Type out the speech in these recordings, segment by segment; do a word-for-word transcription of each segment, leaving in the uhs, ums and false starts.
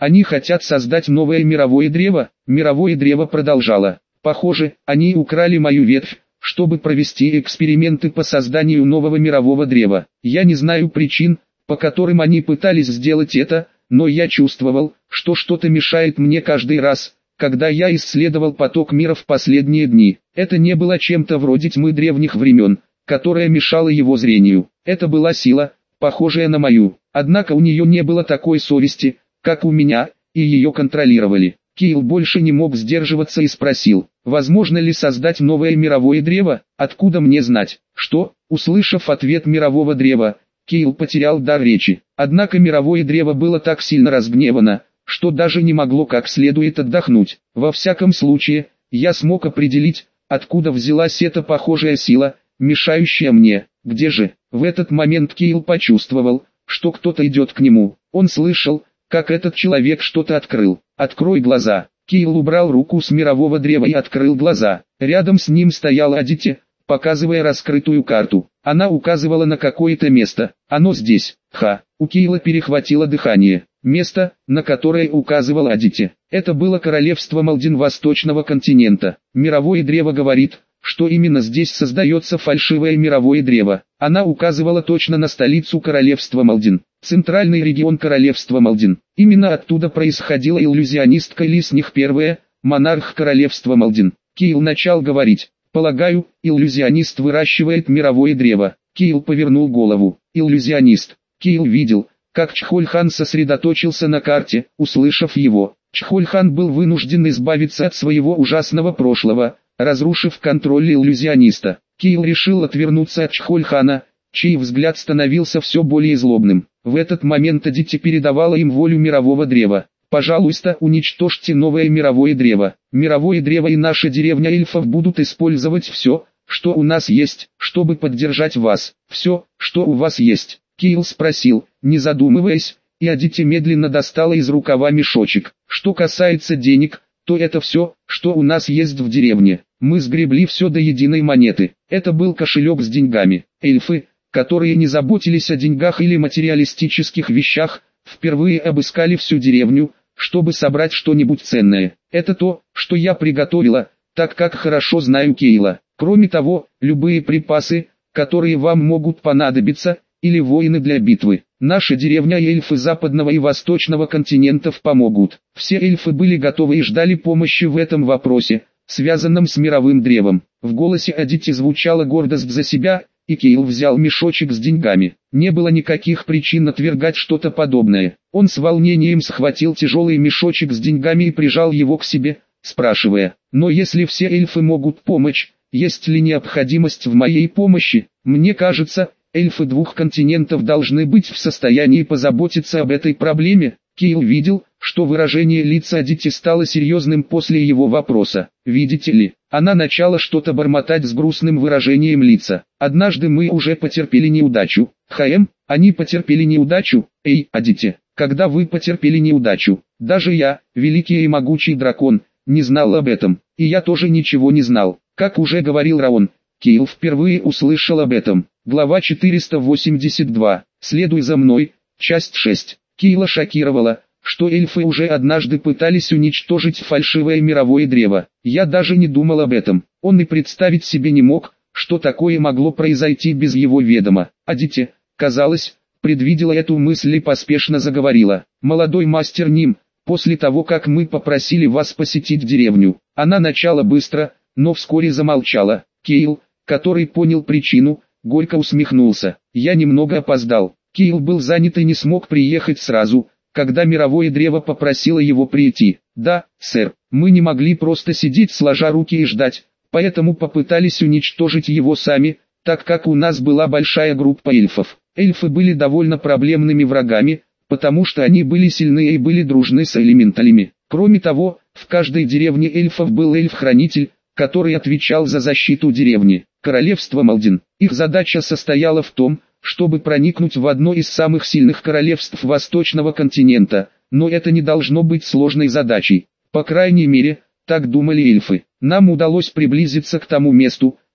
Они хотят создать новое мировое древо. Мировое древо продолжало. Похоже, они украли мою ветвь, чтобы провести эксперименты по созданию нового мирового древа. Я не знаю причин, по которым они пытались сделать это, но я чувствовал, что что-то мешает мне каждый раз, когда я исследовал поток мира в последние дни. Это не было чем-то вроде тьмы древних времен, которая мешала его зрению. Это была сила, похожая на мою. Однако у нее не было такой совести, как у меня, и ее контролировали. Кайл больше не мог сдерживаться и спросил, возможно ли создать новое мировое древо, откуда мне знать, что, услышав ответ мирового древа, Кайл потерял дар речи. Однако мировое древо было так сильно разгневано, что даже не могло как следует отдохнуть. Во всяком случае, я смог определить, откуда взялась эта похожая сила, мешающая мне. Где же? В этот момент Кайл почувствовал, что кто-то идет к нему. Он слышал, как этот человек что-то открыл. «Открой глаза». Кайл убрал руку с мирового древа и открыл глаза. Рядом с ним стояла Адити, показывая раскрытую карту. Она указывала на какое-то место. Оно здесь. Ха. У Кайла перехватило дыхание. Место, на которое указывал Адити. Это было королевство Малдин Восточного континента. Мировое древо говорит, что именно здесь создается фальшивое мировое древо. Она указывала точно на столицу королевства Малдин. Центральный регион королевства Малдин. Именно оттуда происходила иллюзионистка Лисних первая, монарх королевства Малдин. Кайл начал говорить. «Полагаю, иллюзионист выращивает мировое древо». Кайл повернул голову. «Иллюзионист». Кайл видел, как Чхольхан сосредоточился на карте, услышав его. Чхольхан был вынужден избавиться от своего ужасного прошлого, разрушив контроль иллюзиониста. Кайл решил отвернуться от Чхольхана, чей взгляд становился все более злобным. В этот момент Адити передавала им волю мирового древа. «Пожалуйста, уничтожьте новое мировое древо. Мировое древо и наша деревня эльфов будут использовать все, что у нас есть, чтобы поддержать вас. Все, что у вас есть». Кайл спросил, не задумываясь, и Адити медленно достала из рукава мешочек. «Что касается денег, то это все, что у нас есть в деревне. Мы сгребли все до единой монеты». Это был кошелек с деньгами. Эльфы, которые не заботились о деньгах или материалистических вещах, впервые обыскали всю деревню, чтобы собрать что-нибудь ценное. «Это то, что я приготовила, так как хорошо знаю Кайла. Кроме того, любые припасы, которые вам могут понадобиться, или воины для битвы. Наша деревня и эльфы западного и восточного континентов помогут». Все эльфы были готовы и ждали помощи в этом вопросе, связанном с мировым древом. В голосе Адити звучала гордость за себя, и Кайл взял мешочек с деньгами. Не было никаких причин отвергать что-то подобное. Он с волнением схватил тяжелый мешочек с деньгами и прижал его к себе, спрашивая, «Но если все эльфы могут помочь, есть ли необходимость в моей помощи? Мне кажется, эльфы двух континентов должны быть в состоянии позаботиться об этой проблеме». Кайл видел, что выражение лица Адити стало серьезным после его вопроса. «Видите ли?» Она начала что-то бормотать с грустным выражением лица. «Однажды мы уже потерпели неудачу». «Хаэм, они потерпели неудачу? Эй, Адити, когда вы потерпели неудачу? Даже я, великий и могучий дракон, не знал об этом, и я тоже ничего не знал». Как уже говорил Раон, Кайл впервые услышал об этом. Глава четыреста восемьдесят два. «Следуй за мной», часть шесть. Кайла шокировала, что эльфы уже однажды пытались уничтожить фальшивое мировое древо. Я даже не думал об этом. Он и представить себе не мог, что такое могло произойти без его ведома. Адити, казалось, предвидела эту мысль и поспешно заговорила. «Молодой мастер Ним, после того как мы попросили вас посетить деревню». Она начала быстро, но вскоре замолчала. Кайл, который понял причину, горько усмехнулся. «Я немного опоздал». Кайл был занят и не смог приехать сразу, когда мировое древо попросило его прийти. «Да, сэр, мы не могли просто сидеть сложа руки и ждать, поэтому попытались уничтожить его сами, так как у нас была большая группа эльфов». Эльфы были довольно проблемными врагами, потому что они были сильны и были дружны с элементалями. Кроме того, в каждой деревне эльфов был эльф-хранитель, который отвечал за защиту деревни. Королевство Малдин. Их задача состояла в том, чтобы проникнуть в одно из самых сильных королевств Восточного континента, но это не должно быть сложной задачей. По крайней мере, так думали эльфы. Нам удалось приблизиться к тому месту,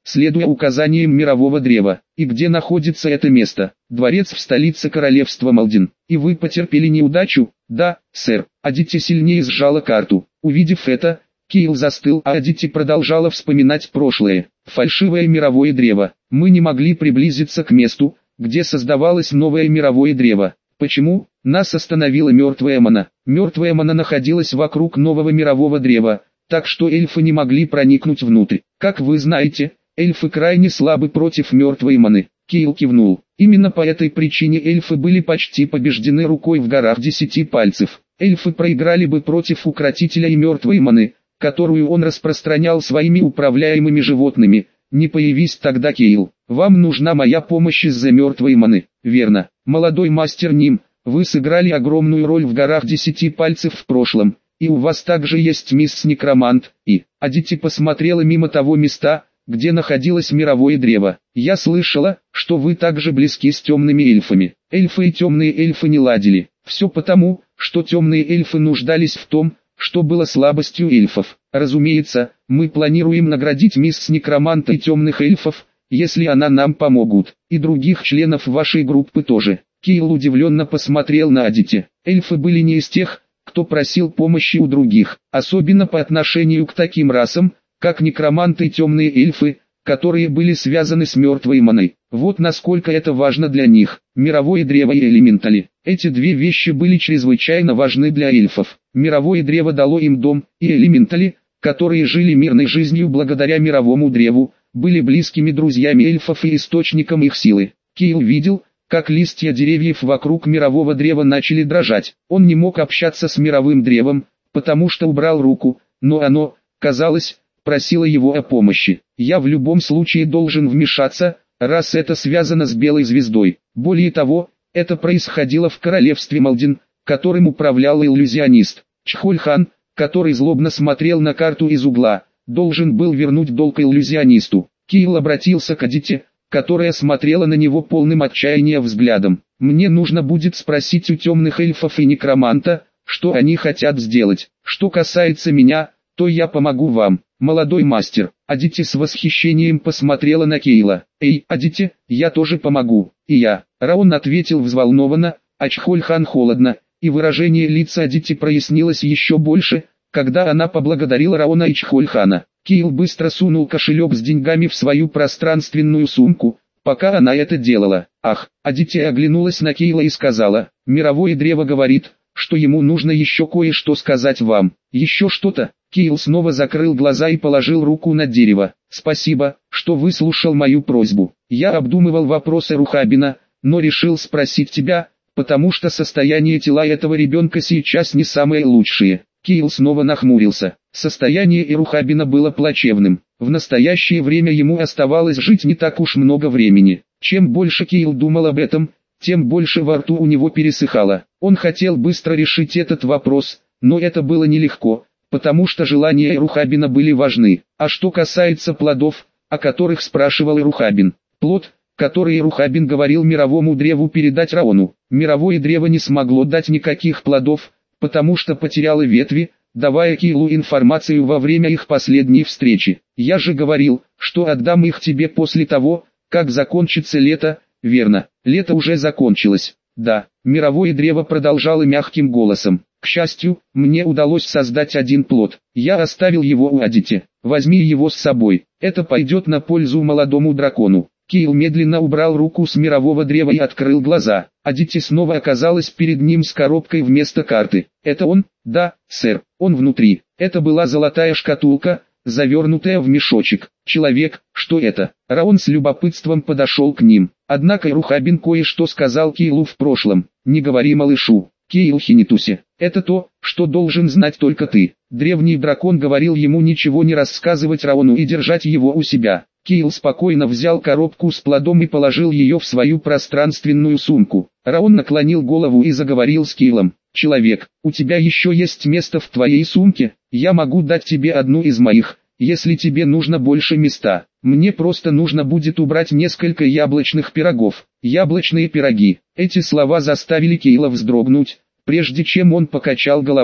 следуя указаниям мирового древа. И где находится это место? Дворец в столице королевства Малдин. И вы потерпели неудачу? Да, сэр. Адити сильнее сжала карту. Увидев это, Кейл застыл, а Адити продолжала вспоминать прошлое. Фальшивое мировое древо. Мы не могли приблизиться к месту, где создавалось новое мировое древо. Почему? Нас остановила мертвая мана. Мертвая мана находилась вокруг нового мирового древа, так что эльфы не могли проникнуть внутрь. Как вы знаете, эльфы крайне слабы против мертвой маны. Кейл кивнул. Именно по этой причине эльфы были почти побеждены рукой в горах десяти пальцев. Эльфы проиграли бы против укротителя и мертвой маны, которую он распространял своими управляемыми животными. Не появись тогда Кейл. Вам нужна моя помощь из-за мертвой маны. Верно. Молодой мастер Ним, вы сыграли огромную роль в горах десяти пальцев в прошлом. И у вас также есть мисс Некромант, и... Адити посмотрела мимо того места, где находилось мировое древо. Я слышала, что вы также близки с темными эльфами. Эльфы и темные эльфы не ладили. Все потому, что темные эльфы нуждались в том, что было слабостью эльфов. Разумеется, мы планируем наградить мисс Некроманта и темных эльфов, если она нам помогут, и других членов вашей группы тоже. Кейл удивленно посмотрел на Адити. Эльфы были не из тех, кто просил помощи у других, особенно по отношению к таким расам, как некроманты и темные эльфы, которые были связаны с мертвой маной. Вот насколько это важно для них. Мировое древо и элементали. Эти две вещи были чрезвычайно важны для эльфов. Мировое древо дало им дом, и элементали, которые жили мирной жизнью благодаря мировому древу, были близкими друзьями эльфов и источником их силы. Кейл видел, как листья деревьев вокруг мирового древа начали дрожать. Он не мог общаться с мировым древом, потому что убрал руку, но оно, казалось, просило его о помощи. Я в любом случае должен вмешаться, раз это связано с белой звездой. Более того, это происходило в королевстве Малдин, которым управлял иллюзионист. Чхоль-хан, который злобно смотрел на карту из угла, должен был вернуть долг иллюзионисту. Кейл обратился к Адити, которая смотрела на него полным отчаяния взглядом. «Мне нужно будет спросить у темных эльфов и некроманта, что они хотят сделать. Что касается меня, то я помогу вам, молодой мастер». Адити с восхищением посмотрела на Кейла. «Эй, Адити, я тоже помогу». «И я». Раон ответил взволнованно, а Чхоль-хан холодно, и выражение лица Адити прояснилось еще больше, когда она поблагодарила Раона и Чхоль-хана. Кейл быстро сунул кошелек с деньгами в свою пространственную сумку, пока она это делала. «Ах!» Адити оглянулась на Кейла и сказала, «Мировое древо говорит, что ему нужно еще кое-что сказать вам». «Еще что-то?» Кейл снова закрыл глаза и положил руку на дерево. «Спасибо, что выслушал мою просьбу. Я обдумывал вопросы Рухабина, но решил спросить тебя, потому что состояние тела этого ребенка сейчас не самое лучшее». Кейл снова нахмурился. Состояние Ирухабина было плачевным. В настоящее время ему оставалось жить не так уж много времени. Чем больше Кейл думал об этом, тем больше во рту у него пересыхало. Он хотел быстро решить этот вопрос, но это было нелегко, потому что желания Ирухабина были важны. А что касается плодов, о которых спрашивал Ирухабин, плод, который Ирухабин говорил мировому древу передать Раону, мировое древо не смогло дать никаких плодов, потому что потеряло ветви, давая Кейлу информацию во время их последней встречи. «Я же говорил, что отдам их тебе после того, как закончится лето». «Верно, лето уже закончилось». «Да», мировое древо продолжало мягким голосом. «К счастью, мне удалось создать один плод. Я оставил его у Адити. Возьми его с собой. Это пойдет на пользу молодому дракону». Кейл медленно убрал руку с мирового древа и открыл глаза. Адити снова оказалась перед ним с коробкой вместо карты. «Это он?» «Да, сэр, он внутри». Это была золотая шкатулка, завернутая в мешочек. «Человек, что это?» Раон с любопытством подошел к ним. Однако Ирухабин кое-что сказал Кейлу в прошлом. «Не говори малышу, Кейл Хинитуси. Это то, что должен знать только ты». Древний дракон говорил ему ничего не рассказывать Раону и держать его у себя. Кейл спокойно взял коробку с плодом и положил ее в свою пространственную сумку. Раон наклонил голову и заговорил с Кейлом. «Человек, у тебя еще есть место в твоей сумке? Я могу дать тебе одну из моих, если тебе нужно больше места. Мне просто нужно будет убрать несколько яблочных пирогов». «Яблочные пироги». Эти слова заставили Кейла вздрогнуть, прежде чем он покачал головой.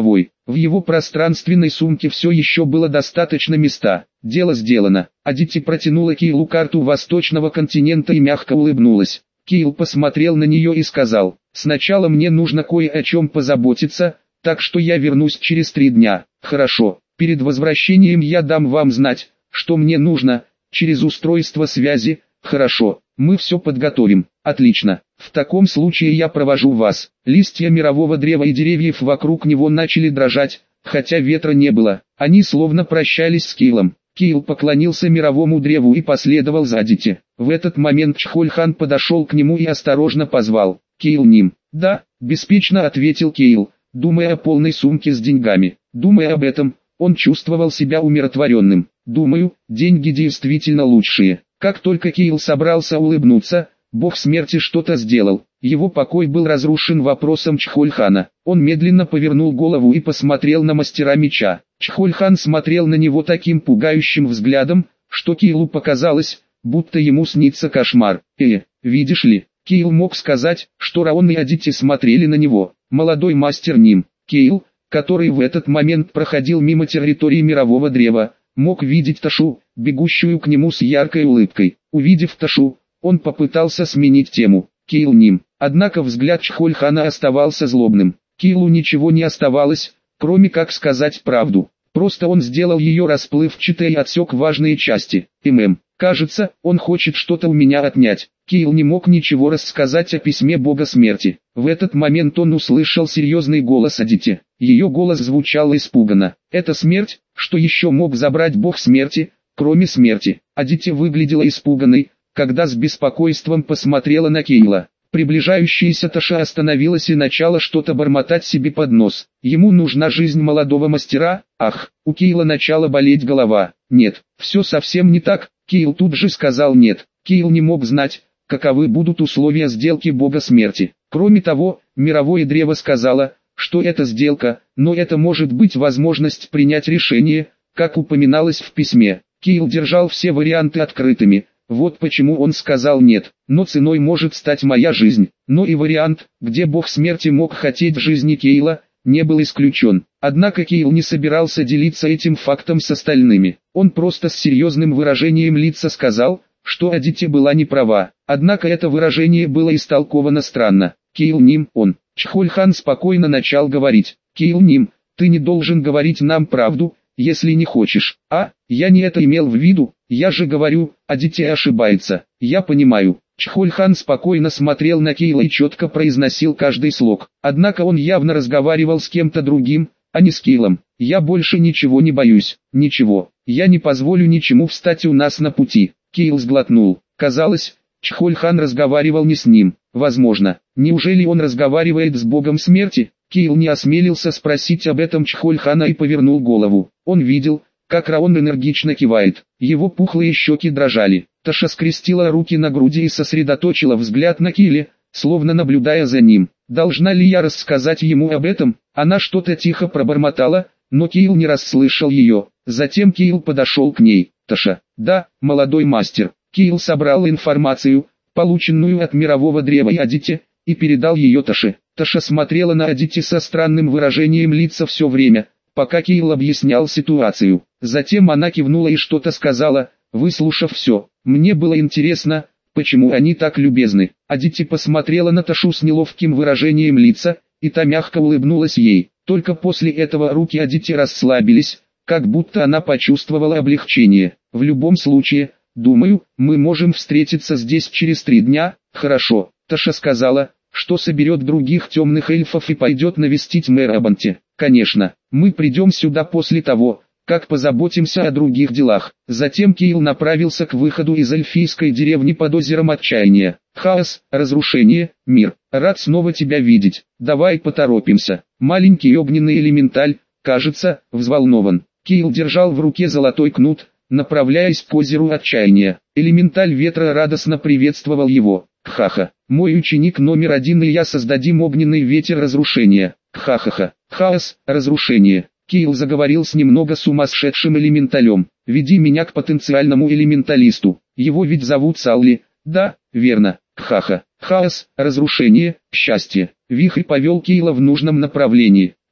В его пространственной сумке все еще было достаточно места. Дело сделано. Адити протянула Кейлу карту восточного континента и мягко улыбнулась. Кейл посмотрел на нее и сказал: «Сначала мне нужно кое о чем позаботиться, так что я вернусь через три дня». «Хорошо, перед возвращением я дам вам знать, что мне нужно, через устройство связи». «Хорошо, мы все подготовим». «Отлично. В таком случае я провожу вас». Листья мирового древа и деревьев вокруг него начали дрожать, хотя ветра не было. Они словно прощались с Кейлом. Кейл поклонился мировому древу и последовал за Адити. В этот момент Чхоль-хан подошел к нему и осторожно позвал: «Кейл Ним». «Да», — беспечно ответил Кейл, думая о полной сумке с деньгами. Думая об этом, он чувствовал себя умиротворенным. «Думаю, деньги действительно лучшие». Как только Кейл собрался улыбнуться, бог смерти что-то сделал. Его покой был разрушен вопросом Чхоль-хана. Он медленно повернул голову и посмотрел на мастера меча. Чхоль-хан смотрел на него таким пугающим взглядом, что Кейлу показалось, будто ему снится кошмар. «Э, видишь ли», Кейл мог сказать, что Раон и Адити смотрели на него. Молодой мастер Ним. Кейл, который в этот момент проходил мимо территории мирового древа, мог видеть Ташу, бегущую к нему с яркой улыбкой. Увидев Ташу, он попытался сменить тему. «Кейл Ним». Однако взгляд Чхоль-хана оставался злобным. Кейлу ничего не оставалось, кроме как сказать правду. Просто он сделал ее расплывчатой и отсек важные части. «ММ, кажется, он хочет что-то у меня отнять». Кейл не мог ничего рассказать о письме бога смерти. В этот момент он услышал серьезный голос Адити. Ее голос звучал испуганно. «Это смерть? Что еще мог забрать бог смерти, кроме смерти?» Адити выглядела испуганной, когда с беспокойством посмотрела на Кейла. Приближающаяся Таша остановилась и начала что-то бормотать себе под нос. Ему нужна жизнь молодого мастера? Ах, у Кейла начала болеть голова. Нет, все совсем не так. Кейл тут же сказал нет. Кейл не мог знать, каковы будут условия сделки бога смерти. Кроме того, мировое древо сказало, что это сделка, но это может быть возможность принять решение, как упоминалось в письме. Кейл держал все варианты открытыми. Вот почему он сказал нет, но ценой может стать моя жизнь. Но и вариант, где бог смерти мог хотеть жизни Кейла, не был исключен. Однако Кейл не собирался делиться этим фактом с остальными. Он просто с серьезным выражением лица сказал, что Адити была не права. Однако это выражение было истолковано странно. «Кейл Ним, он». Чхоль-хан спокойно начал говорить. «Кейл Ним, ты не должен говорить нам правду, если не хочешь». «А, я не это имел в виду, я же говорю, Адити ошибается». «Я понимаю». Чхоль-хан спокойно смотрел на Кейла и четко произносил каждый слог. Однако он явно разговаривал с кем-то другим, а не с Кейлом. «Я больше ничего не боюсь. Ничего. Я не позволю ничему встать у нас на пути». Кейл сглотнул. Казалось, Чхоль-хан разговаривал не с ним. Возможно, неужели он разговаривает с богом смерти? Кейл не осмелился спросить об этом Чхоль-хана и повернул голову. Он видел, как Раон энергично кивает. Его пухлые щеки дрожали. Таша скрестила руки на груди и сосредоточила взгляд на Кейле, словно наблюдая за ним. Должна ли я рассказать ему об этом? Она что-то тихо пробормотала, но Кейл не расслышал ее. Затем Кейл подошел к ней. «Таша». «Да, молодой мастер». Кейл собрал информацию, полученную от мирового древа и Адити, и передал ее Таше. Таша смотрела на Адити со странным выражением лица все время, пока Кейл объяснял ситуацию. Затем она кивнула и что-то сказала, выслушав все. «Мне было интересно, почему они так любезны». Адити посмотрела на Ташу с неловким выражением лица, и та мягко улыбнулась ей. Только после этого руки Адити расслабились, как будто она почувствовала облегчение. «В любом случае, думаю, мы можем встретиться здесь через три дня». «Хорошо», Таша сказала, что соберет других темных эльфов и пойдет навестить мэра Абанти. «Конечно, мы придем сюда после того, как позаботимся о других делах». Затем Кейл направился к выходу из эльфийской деревни под озером отчаяния. «Хаос, разрушение, мир. Рад снова тебя видеть. Давай поторопимся». Маленький огненный элементаль, кажется, взволнован. Кейл держал в руке золотой кнут, направляясь к озеру отчаяния. Элементаль ветра радостно приветствовал его. «Ха-ха, мой ученик номер один и я создадим огненный ветер разрушения». «Ха-ха-ха, хаос, разрушение». Кейл заговорил с немного сумасшедшим элементалем. «Веди меня к потенциальному элементалисту. Его ведь зовут Салли». «Да, верно. Ха-ха. Хаос, разрушение, счастье». Вихрь повел Кейла в нужном направлении.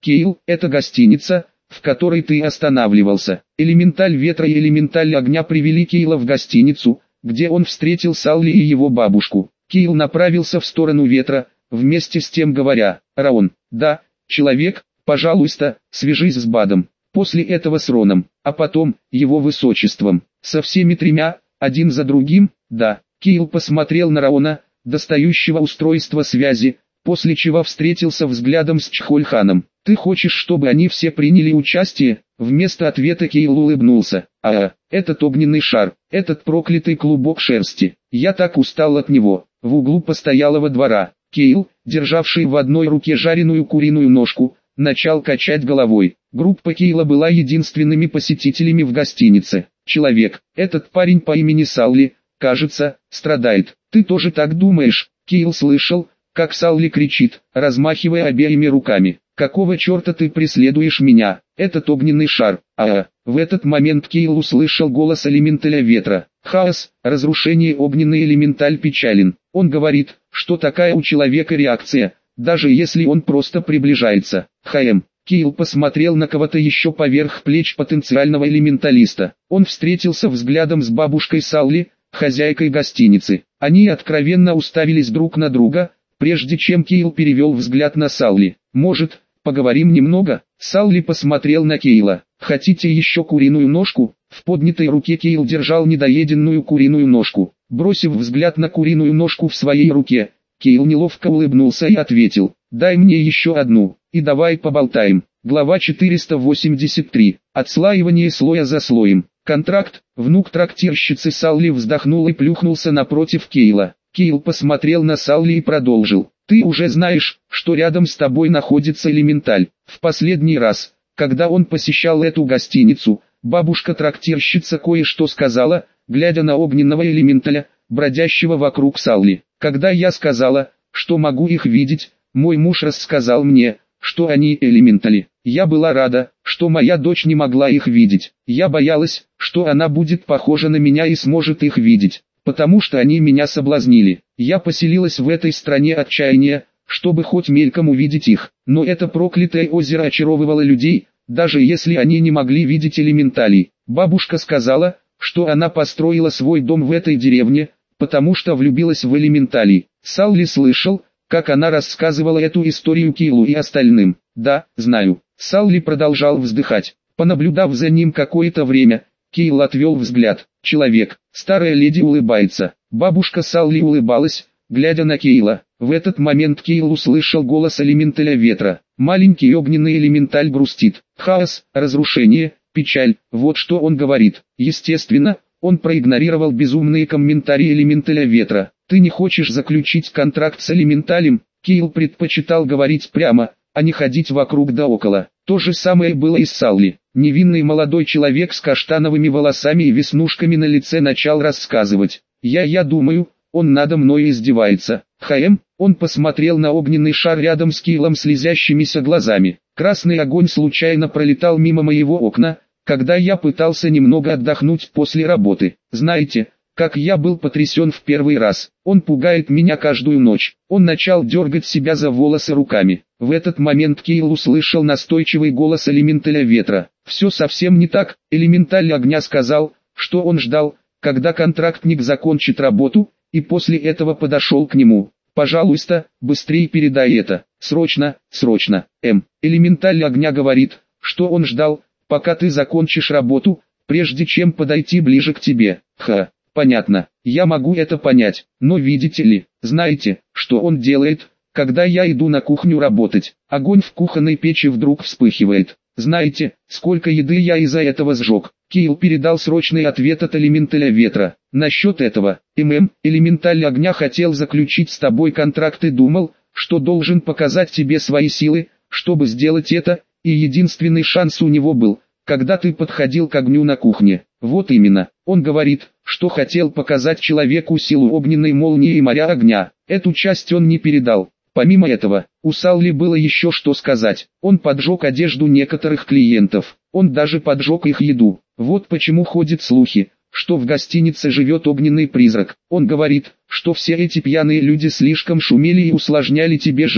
Кейл, это гостиница, в которой ты останавливался. Элементаль ветра и элементаль огня привели Кейла в гостиницу, где он встретил Салли и его бабушку. Кейл направился в сторону ветра, вместе с тем говоря: «Раон, да, человек, пожалуйста, свяжись с Бадом». После этого с Роном, а потом, его высочеством. Со всеми тремя, один за другим, да. Кейл посмотрел на Раона, достающего устройство связи, после чего встретился взглядом с Чхольханом. «Ты хочешь, чтобы они все приняли участие?» Вместо ответа Кейл улыбнулся. «А, этот огненный шар, этот проклятый клубок шерсти. Я так устал от него». В углу постоялого двора, Кейл, державший в одной руке жареную куриную ножку, начал качать головой. Группа Кейла была единственными посетителями в гостинице. «Человек, этот парень по имени Салли, кажется, страдает. Ты тоже так думаешь?» Кейл слышал, как Салли кричит, размахивая обеими руками: «Какого черта ты преследуешь меня? Этот огненный шар!» А, в этот момент Кейл услышал голос элементаля ветра. «Хаос, разрушение, огненный элементаль печален». Он говорит, что такая у человека реакция, даже если он просто приближается. «Хаэм». Кейл посмотрел на кого-то еще поверх плеч потенциального элементалиста. Он встретился взглядом с бабушкой Салли, хозяйкой гостиницы. Они откровенно уставились друг на друга, прежде чем Кейл перевел взгляд на Салли. «Может, поговорим немного?» Салли посмотрел на Кейла. «Хотите еще куриную ножку?» В поднятой руке Кейл держал недоеденную куриную ножку. Бросив взгляд на куриную ножку в своей руке, Кейл неловко улыбнулся и ответил: «Дай мне еще одну, и давай поболтаем». Глава четыреста восемьдесят три. Отслаивание слоя за слоем. Контракт. Внук трактирщицы Салли вздохнул и плюхнулся напротив Кейла. Кейл посмотрел на Салли и продолжил: «Ты уже знаешь, что рядом с тобой находится элементаль. В последний раз, когда он посещал эту гостиницу, бабушка-трактирщица кое-что сказала, глядя на огненного элементаля, бродящего вокруг Салли. Когда я сказала, что могу их видеть, мой муж рассказал мне, что они элементали. Я была рада, что моя дочь не могла их видеть. Я боялась, что она будет похожа на меня и сможет их видеть, потому что они меня соблазнили. Я поселилась в этой стране отчаяния, чтобы хоть мельком увидеть их. Но это проклятое озеро очаровывало людей, даже если они не могли видеть элементалей. Бабушка сказала, что она построила свой дом в этой деревне, потому что влюбилась в элементалей. Салли слышал, как она рассказывала эту историю Кейлу и остальным. «Да, знаю». Салли продолжал вздыхать. Понаблюдав за ним какое-то время, Кейл отвел взгляд. «Человек». Старая леди улыбается. Бабушка Салли улыбалась, глядя на Кейла. В этот момент Кейл услышал голос элементаля ветра. Маленький огненный элементаль грустит. Хаос, разрушение, печаль, вот что он говорит. Естественно, он проигнорировал безумные комментарии элементаля ветра. «Ты не хочешь заключить контракт с элементалем?» Кейл предпочитал говорить прямо, а не ходить вокруг да около. То же самое было и с Салли. Невинный молодой человек с каштановыми волосами и веснушками на лице начал рассказывать. «Я, я думаю, он надо мной издевается». «Хаэм», он посмотрел на огненный шар рядом с Кейлом слезящимися глазами. «Красный огонь случайно пролетал мимо моего окна, когда я пытался немного отдохнуть после работы. Знаете, как я был потрясен в первый раз. Он пугает меня каждую ночь». Он начал дергать себя за волосы руками. В этот момент Кейл услышал настойчивый голос элементаля ветра. «Все совсем не так». Элементаль огня сказал, что он ждал, когда контрактник закончит работу, и после этого подошел к нему. «Пожалуйста, быстрее передай это. Срочно, срочно». М. Элементаль огня говорит, что он ждал, пока ты закончишь работу, прежде чем подойти ближе к тебе. Ха, понятно, я могу это понять, но видите ли, знаете, что он делает, когда я иду на кухню работать? Огонь в кухонной печи вдруг вспыхивает. Знаете, сколько еды я из-за этого сжег? Кейл передал срочный ответ от элементаля ветра. Насчет этого, ММ, элементаль огня хотел заключить с тобой контракт и думал, что должен показать тебе свои силы, чтобы сделать это, и единственный шанс у него был, когда ты подходил к огню на кухне. Вот именно, он говорит, что хотел показать человеку силу огненной молнии и моря огня. Эту часть он не передал. Помимо этого, у Салли было еще что сказать. Он поджег одежду некоторых клиентов. Он даже поджег их еду. Вот почему ходят слухи, что в гостинице живет огненный призрак. Он говорит, что все эти пьяные люди слишком шумели и усложняли тебе жизнь.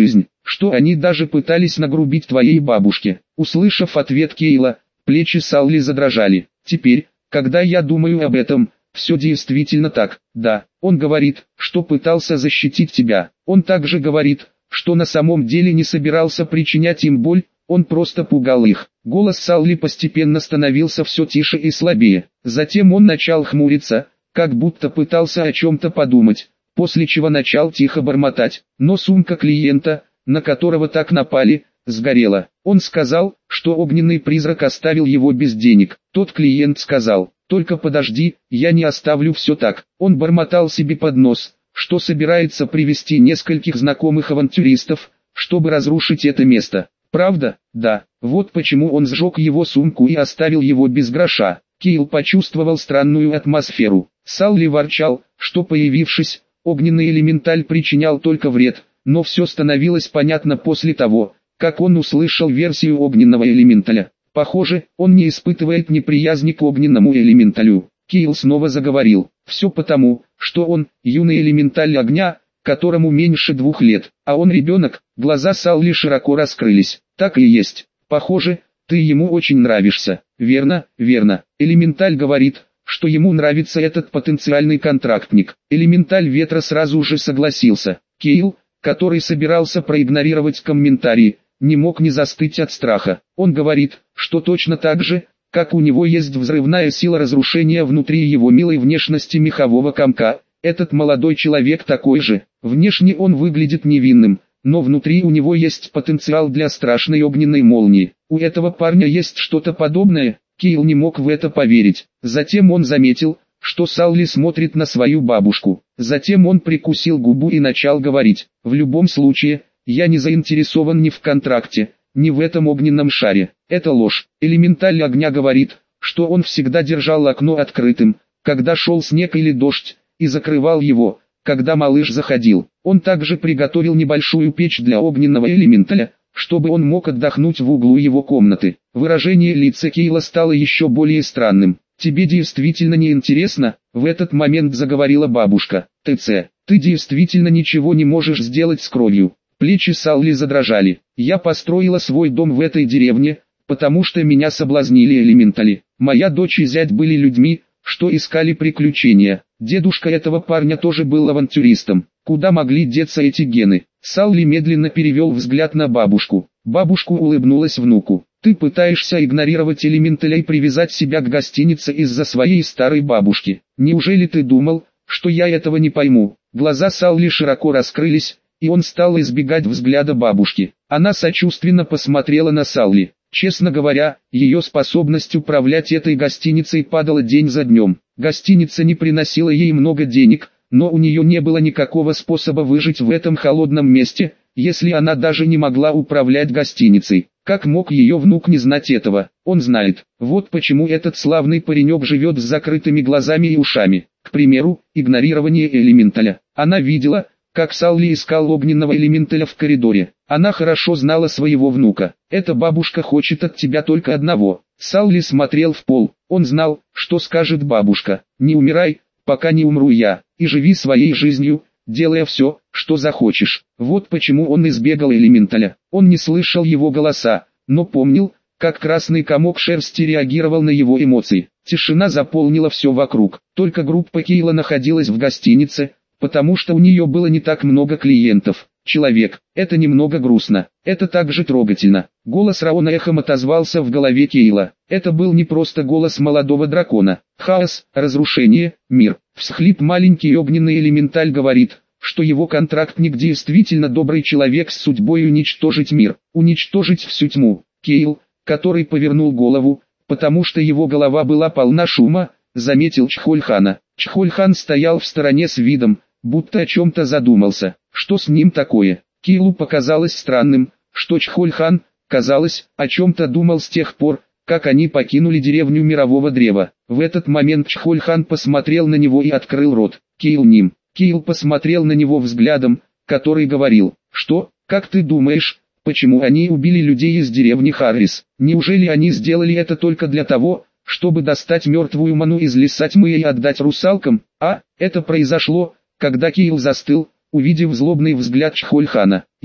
что они даже пытались нагрубить твоей бабушке. Услышав ответ Кейла, плечи Салли задрожали. Теперь, когда я думаю об этом, все действительно так. Да, он говорит, что пытался защитить тебя. Он также говорит, что на самом деле не собирался причинять им боль, он просто пугал их. Голос Салли постепенно становился все тише и слабее. Затем он начал хмуриться, как будто пытался о чем-то подумать, после чего начал тихо бормотать. Но сумка клиента, на которого так напали, сгорела. Он сказал, что огненный призрак оставил его без денег. Тот клиент сказал: «Только подожди, я не оставлю все так». Он бормотал себе под нос, что собирается привести нескольких знакомых авантюристов, чтобы разрушить это место. Правда? Да. Вот почему он сжег его сумку и оставил его без гроша. Кейл почувствовал странную атмосферу. Салли ворчал, что, появившись, огненный элементаль причинял только вред, но все становилось понятно после того, как он услышал версию огненного элементаля. Похоже, он не испытывает неприязни к огненному элементалю. Кейл снова заговорил. Все потому, что он, юный элементаль огня, которому меньше двух лет, а он ребенок. Глаза Салли широко раскрылись. Так и есть. Похоже, ты ему очень нравишься. Верно, верно. Элементаль говорит, что ему нравится этот потенциальный контрактник. Элементаль ветра сразу же согласился. Кейл, который собирался проигнорировать комментарии, не мог не застыть от страха. Он говорит, что точно так же, как у него есть взрывная сила разрушения внутри его милой внешности мехового комка, этот молодой человек такой же. Внешне он выглядит невинным, но внутри у него есть потенциал для страшной огненной молнии. У этого парня есть что-то подобное. Кейл не мог в это поверить. Затем он заметил, что Салли смотрит на свою бабушку. Затем он прикусил губу и начал говорить: «В любом случае, я не заинтересован ни в контракте, ни в этом огненном шаре. Это ложь». Элементаль огня говорит, что он всегда держал окно открытым, когда шел снег или дождь, и закрывал его, когда малыш заходил. Он также приготовил небольшую печь для огненного элементаля, чтобы он мог отдохнуть в углу его комнаты. Выражение лица Кейла стало еще более странным. «Тебе действительно не интересно?» — в этот момент заговорила бабушка. «ТЦ, ты действительно ничего не можешь сделать с кровью». Плечи Салли задрожали. «Я построила свой дом в этой деревне, потому что меня соблазнили элементали. Моя дочь и зять были людьми, что искали приключения. Дедушка этого парня тоже был авантюристом. Куда могли деться эти гены?» Салли медленно перевел взгляд на бабушку. Бабушка улыбнулась внуку. «Ты пытаешься игнорировать элементаля и привязать себя к гостинице из-за своей старой бабушки. Неужели ты думал, что я этого не пойму?» Глаза Салли широко раскрылись, и он стал избегать взгляда бабушки. Она сочувственно посмотрела на Салли. Честно говоря, ее способность управлять этой гостиницей падала день за днем. Гостиница не приносила ей много денег, но у нее не было никакого способа выжить в этом холодном месте, если она даже не могла управлять гостиницей. Как мог ее внук не знать этого? Он знает. Вот почему этот славный паренек живет с закрытыми глазами и ушами. К примеру, игнорирование элементаля. Она видела, как Салли искал огненного элементаля в коридоре. Она хорошо знала своего внука. «Эта бабушка хочет от тебя только одного». Салли смотрел в пол. Он знал, что скажет бабушка. «Не умирай, пока не умру я, и живи своей жизнью, делая все, что захочешь». Вот почему он избегал элементаля. Он не слышал его голоса, но помнил, как красный комок шерсти реагировал на его эмоции. Тишина заполнила все вокруг. Только группа Кейла находилась в гостинице, потому что у нее было не так много клиентов. Человек, это немного грустно, это также трогательно. Голос Раона эхом отозвался в голове Кейла. Это был не просто голос молодого дракона. Хаос, разрушение, мир. Всхлип маленький огненный элементаль говорит, что его контрактник действительно добрый человек с судьбой уничтожить мир, уничтожить всю тьму. Кейл, который повернул голову, потому что его голова была полна шума, заметил Чхольхана. Чхольхан стоял в стороне с видом, будто о чем-то задумался. Что с ним такое? Кейлу показалось странным, что Чхольхан, казалось, о чем-то думал с тех пор, как они покинули деревню Мирового Древа. В этот момент Чхольхан посмотрел на него и открыл рот. «Кейл Ним». Кейл посмотрел на него взглядом, который говорил: «Что, как ты думаешь, почему они убили людей из деревни Харрис? Неужели они сделали это только для того, чтобы достать мертвую ману из леса тьмы и отдать русалкам?» А, это произошло, когда Кейл застыл, увидев злобный взгляд Чхольхана. «Я,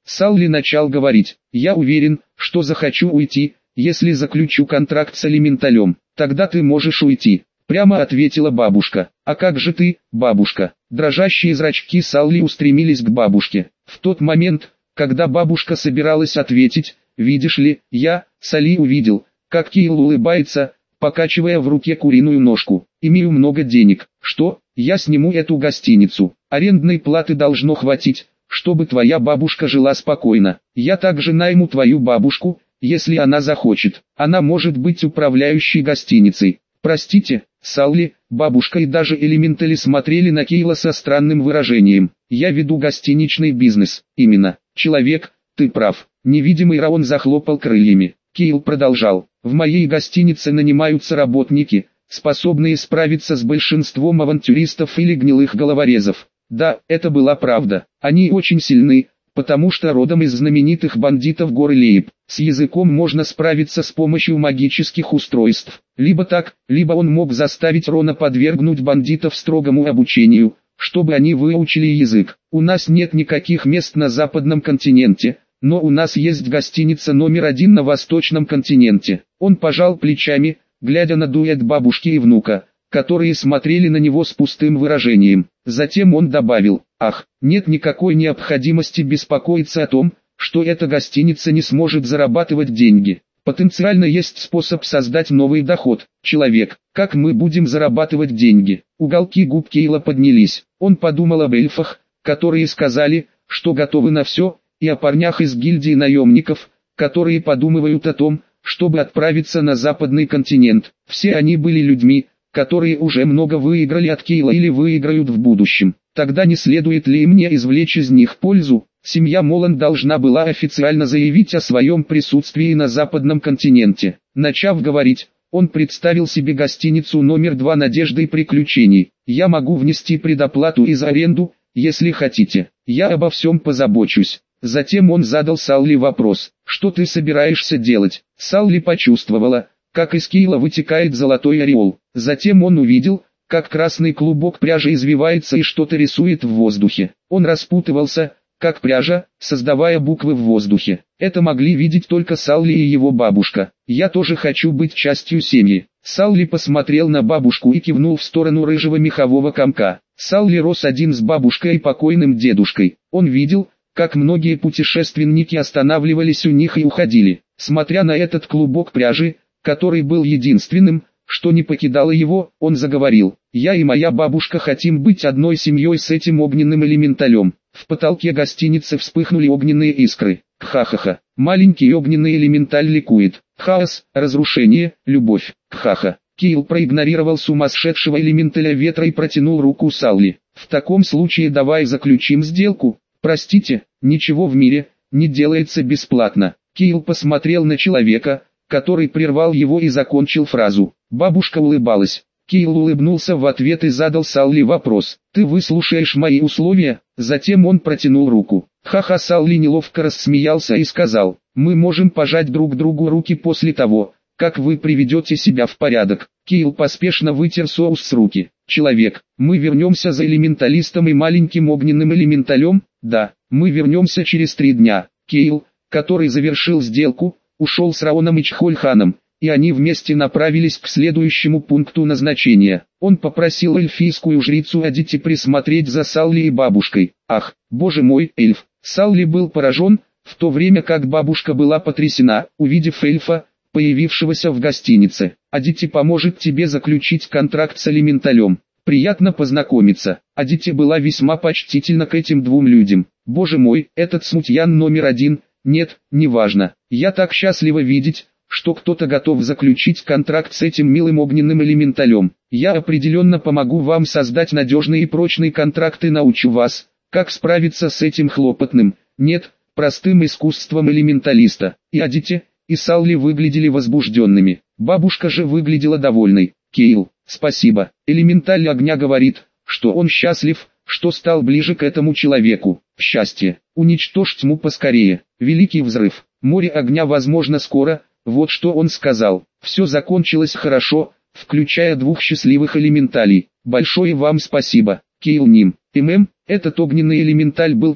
Салли начал говорить. «Я уверен, что захочу уйти, если заключу контракт с элементалем. Тогда ты можешь уйти», — прямо ответила бабушка. «А как же ты, бабушка?» Дрожащие зрачки Салли устремились к бабушке. В тот момент, когда бабушка собиралась ответить, «Видишь ли, я, Салли увидел, как Кейл улыбается, покачивая в руке куриную ножку. Имею много денег. Что? Я сниму эту гостиницу. Арендной платы должно хватить, чтобы твоя бабушка жила спокойно. Я также найму твою бабушку, если она захочет. Она может быть управляющей гостиницей». «Простите, Салли», бабушка и даже элементали смотрели на Кейла со странным выражением. «Я веду гостиничный бизнес». «Именно, человек, ты прав». Невидимый Раон захлопал крыльями. Кейл продолжал. «В моей гостинице нанимаются работники, способные справиться с большинством авантюристов или гнилых головорезов». Да, это была правда. Они очень сильны, потому что родом из знаменитых бандитов горы Лейб. С языком можно справиться с помощью магических устройств. Либо так, либо он мог заставить Рона подвергнуть бандитов строгому обучению, чтобы они выучили язык. У нас нет никаких мест на западном континенте, но у нас есть гостиница номер один на восточном континенте. Он пожал плечами, глядя на дуэт бабушки и внука, которые смотрели на него с пустым выражением. Затем он добавил: «Ах, нет никакой необходимости беспокоиться о том, что эта гостиница не сможет зарабатывать деньги. Потенциально есть способ создать новый доход. Человек, как мы будем зарабатывать деньги?» Уголки губ Кейла поднялись. Он подумал об эльфах, которые сказали, что готовы на все, и о парнях из гильдии наемников, которые подумывают о том, чтобы отправиться на западный континент. Все они были людьми, которые уже много выиграли от Кейла или выиграют в будущем. Тогда не следует ли мне извлечь из них пользу? Семья Молан должна была официально заявить о своем присутствии на западном континенте. Начав говорить, он представил себе гостиницу номер два «Надежда и приключений». «Я могу внести предоплату и за аренду, если хотите. Я обо всем позабочусь». Затем он задал Салли вопрос: «Что ты собираешься делать?» Салли почувствовала, как из Кейла вытекает золотой ореол. Затем он увидел, как красный клубок пряжи извивается и что-то рисует в воздухе. Он распутывался, как пряжа, создавая буквы в воздухе. Это могли видеть только Салли и его бабушка. «Я тоже хочу быть частью семьи». Салли посмотрел на бабушку и кивнул в сторону рыжего мехового комка. Салли рос один с бабушкой и покойным дедушкой. Он видел, как многие путешественники останавливались у них и уходили. Смотря на этот клубок пряжи, который был единственным, что не покидало его, он заговорил: «Я и моя бабушка хотим быть одной семьей с этим огненным элементалем». В потолке гостиницы вспыхнули огненные искры. Кха-ха-ха. Маленький огненный элементаль ликует. Хаос, разрушение, любовь. Кха-ха. Кейл проигнорировал сумасшедшего элементаля ветра и протянул руку Салли. «В таком случае давай заключим сделку». «Простите, ничего в мире не делается бесплатно». Кейл посмотрел на человека, который прервал его и закончил фразу. Бабушка улыбалась. Кейл улыбнулся в ответ и задал Салли вопрос: «Ты выслушаешь мои условия?» Затем он протянул руку. Ха-ха. Салли неловко рассмеялся и сказал: «Мы можем пожать друг другу руки после того, как вы приведете себя в порядок». Кейл поспешно вытер соус с руки. «Человек, мы вернемся за элементалистом и маленьким огненным элементалем?» «Да, мы вернемся через три дня». Кейл, который завершил сделку, ушел с Раоном и Чхольханом, и они вместе направились к следующему пункту назначения. Он попросил эльфийскую жрицу Адити присмотреть за Салли и бабушкой. «Ах, боже мой, эльф!» Салли был поражен, в то время как бабушка была потрясена, увидев эльфа, появившегося в гостинице. «Адити поможет тебе заключить контракт с элементалем. Приятно познакомиться». Адити была весьма почтительна к этим двум людям. «Боже мой, этот смутьян номер один. Нет, неважно. Я так счастлива видеть, что кто-то готов заключить контракт с этим милым огненным элементалем. Я определенно помогу вам создать надежный и прочный контракт и научу вас, как справиться с этим хлопотным, нет, простым искусством элементалиста». И Адити, и Салли выглядели возбужденными. Бабушка же выглядела довольной. «Кейл, спасибо. Элементаль огня говорит, что он счастлив, что стал ближе к этому человеку. Счастье. Уничтожь тьму поскорее. Великий взрыв. Море огня возможно скоро». Вот что он сказал. Все закончилось хорошо, включая двух счастливых элементалей. Большое вам спасибо, Кейл Ним. ММ, этот огненный элементаль был тем,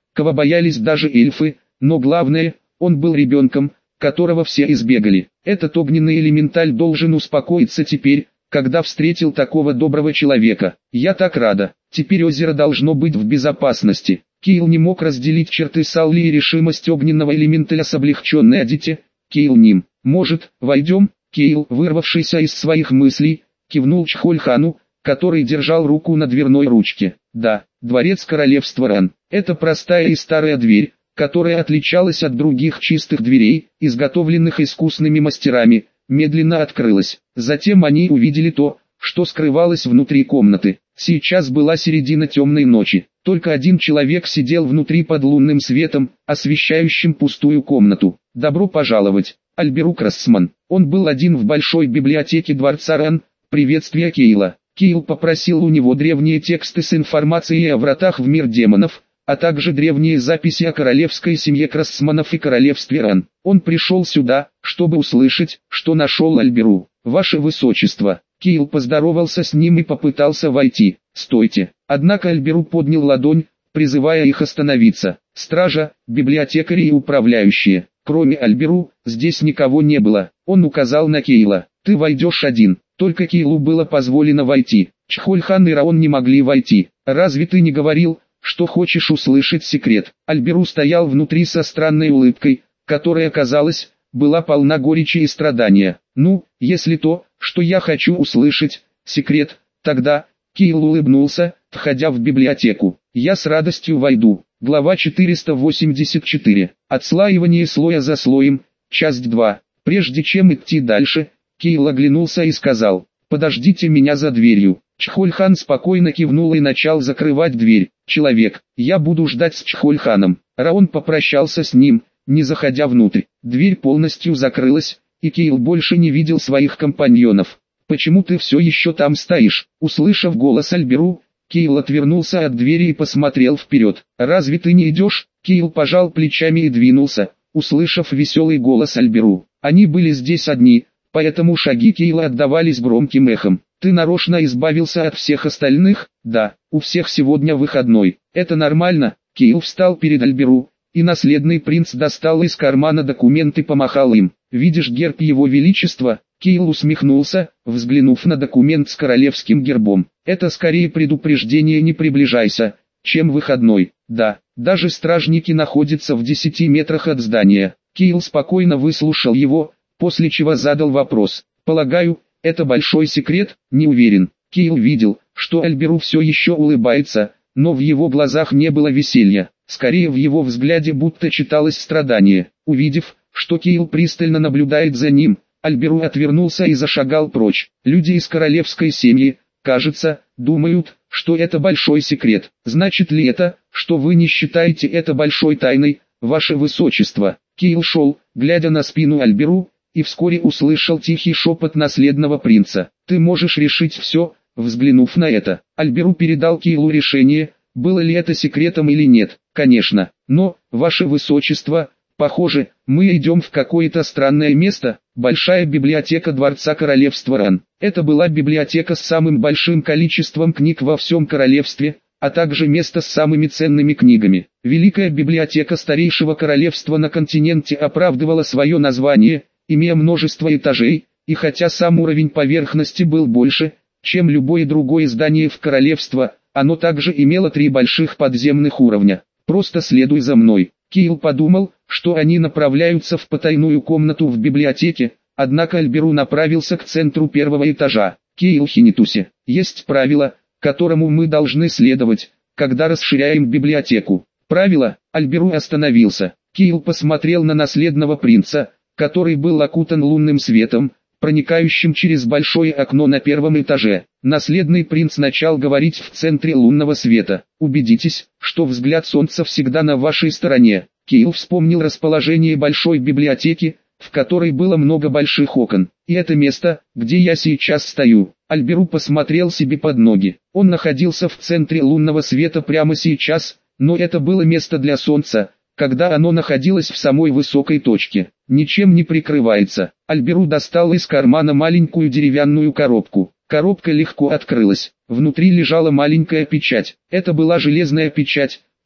кого боялись даже эльфы, но главное, он был ребенком, которого все избегали. Этот огненный элементаль должен успокоиться теперь, когда встретил такого доброго человека. Я так рада, теперь озеро должно быть в безопасности. Кейл не мог разделить черты Салли и решимость огненного элементаля с облегченной одите. Кейл ним. Может, войдем? Кейл, вырвавшийся из своих мыслей, кивнул Чхольхану, который держал руку на дверной ручке. Да, дворец королевства Ран. Это простая и старая дверь, которая отличалась от других чистых дверей, изготовленных искусными мастерами, медленно открылась. Затем они увидели то, что скрывалось внутри комнаты. Сейчас была середина темной ночи. Только один человек сидел внутри под лунным светом, освещающим пустую комнату. Добро пожаловать, Альберук Рассман. Он был один в большой библиотеке дворца Ран. Приветствие Кейла. Кейл попросил у него древние тексты с информацией о вратах в мир демонов, а также древние записи о королевской семье Крассманов и королевстве Ран. Он пришел сюда, чтобы услышать, что нашел Альберу. Ваше Высочество. Кейл поздоровался с ним и попытался войти. Стойте. Однако Альберу поднял ладонь, призывая их остановиться. Стража, библиотекари и управляющие. Кроме Альберу, здесь никого не было. Он указал на Кейла. Ты войдешь один. Только Кейлу было позволено войти. Чхольхан и Раон не могли войти. Разве ты не говорил, что хочешь услышать секрет? Альберу стоял внутри со странной улыбкой, которая, казалось, была полна горечи и страдания. Ну, если то, что я хочу услышать, секрет, тогда... Кейл улыбнулся, входя в библиотеку. Я с радостью войду. Глава четыреста восемьдесят четыре. Отслаивание слоя за слоем. Часть два. Прежде чем идти дальше, Кейл оглянулся и сказал: «Подождите меня за дверью». Чхольхан спокойно кивнул и начал закрывать дверь. «Человек, я буду ждать с Чхольханом». Раон попрощался с ним, не заходя внутрь. Дверь полностью закрылась, и Кейл больше не видел своих компаньонов. «Почему ты все еще там стоишь?» Услышав голос Альберу, Кейл отвернулся от двери и посмотрел вперед. «Разве ты не идешь?» Кейл пожал плечами и двинулся, услышав веселый голос Альберу. Они были здесь одни, поэтому шаги Кейла отдавались громким эхом. «Ты нарочно избавился от всех остальных?» «Да, у всех сегодня выходной. Это нормально?» Кейл встал перед Альберу, и наследный принц достал из кармана документ и помахал им. «Видишь герб его величества?» Кейл усмехнулся, взглянув на документ с королевским гербом. «Это скорее предупреждение «не приближайся», чем выходной». «Да, даже стражники находятся в десяти метрах от здания». Кейл спокойно выслушал его, после чего задал вопрос. «Полагаю, это большой секрет?» «Не уверен». Кейл видел, что Альберу все еще улыбается, но в его глазах не было веселья. Скорее в его взгляде будто читалось страдание. Увидев, что Кейл пристально наблюдает за ним, Альберу отвернулся и зашагал прочь. Люди из королевской семьи, кажется, думают, что это большой секрет. Значит ли это, что вы не считаете это большой тайной, ваше высочество? Кейл шел, глядя на спину Альберу, и вскоре услышал тихий шепот наследного принца. Ты можешь решить все, взглянув на это. Альберу передал Кейлу решение, было ли это секретом или нет. Конечно, но, ваше высочество, похоже, мы идем в какое-то странное место. Большая библиотека дворца королевства Ран. Это была библиотека с самым большим количеством книг во всем королевстве, а также место с самыми ценными книгами. Великая библиотека старейшего королевства на континенте оправдывала свое название, имея множество этажей, и хотя сам уровень поверхности был больше, чем любое другое здание в королевство, оно также имело три больших подземных уровня. Просто следуй за мной. Кейл подумал, что они направляются в потайную комнату в библиотеке, однако Альберу направился к центру первого этажа. Кейл Хинитусе, есть правило, которому мы должны следовать, когда расширяем библиотеку. Правило? Альберу остановился. Кейл посмотрел на наследного принца, который был окутан лунным светом, проникающим через большое окно на первом этаже. Наследный принц начал говорить в центре лунного света. Убедитесь, что взгляд солнца всегда на вашей стороне. Кейл вспомнил расположение большой библиотеки, в которой было много больших окон. И это место, где я сейчас стою. Альберу посмотрел себе под ноги. Он находился в центре лунного света прямо сейчас, но это было место для солнца, когда оно находилось в самой высокой точке. Ничем не прикрывается. Альберу достал из кармана маленькую деревянную коробку. Коробка легко открылась. Внутри лежала маленькая печать. Это была железная печать,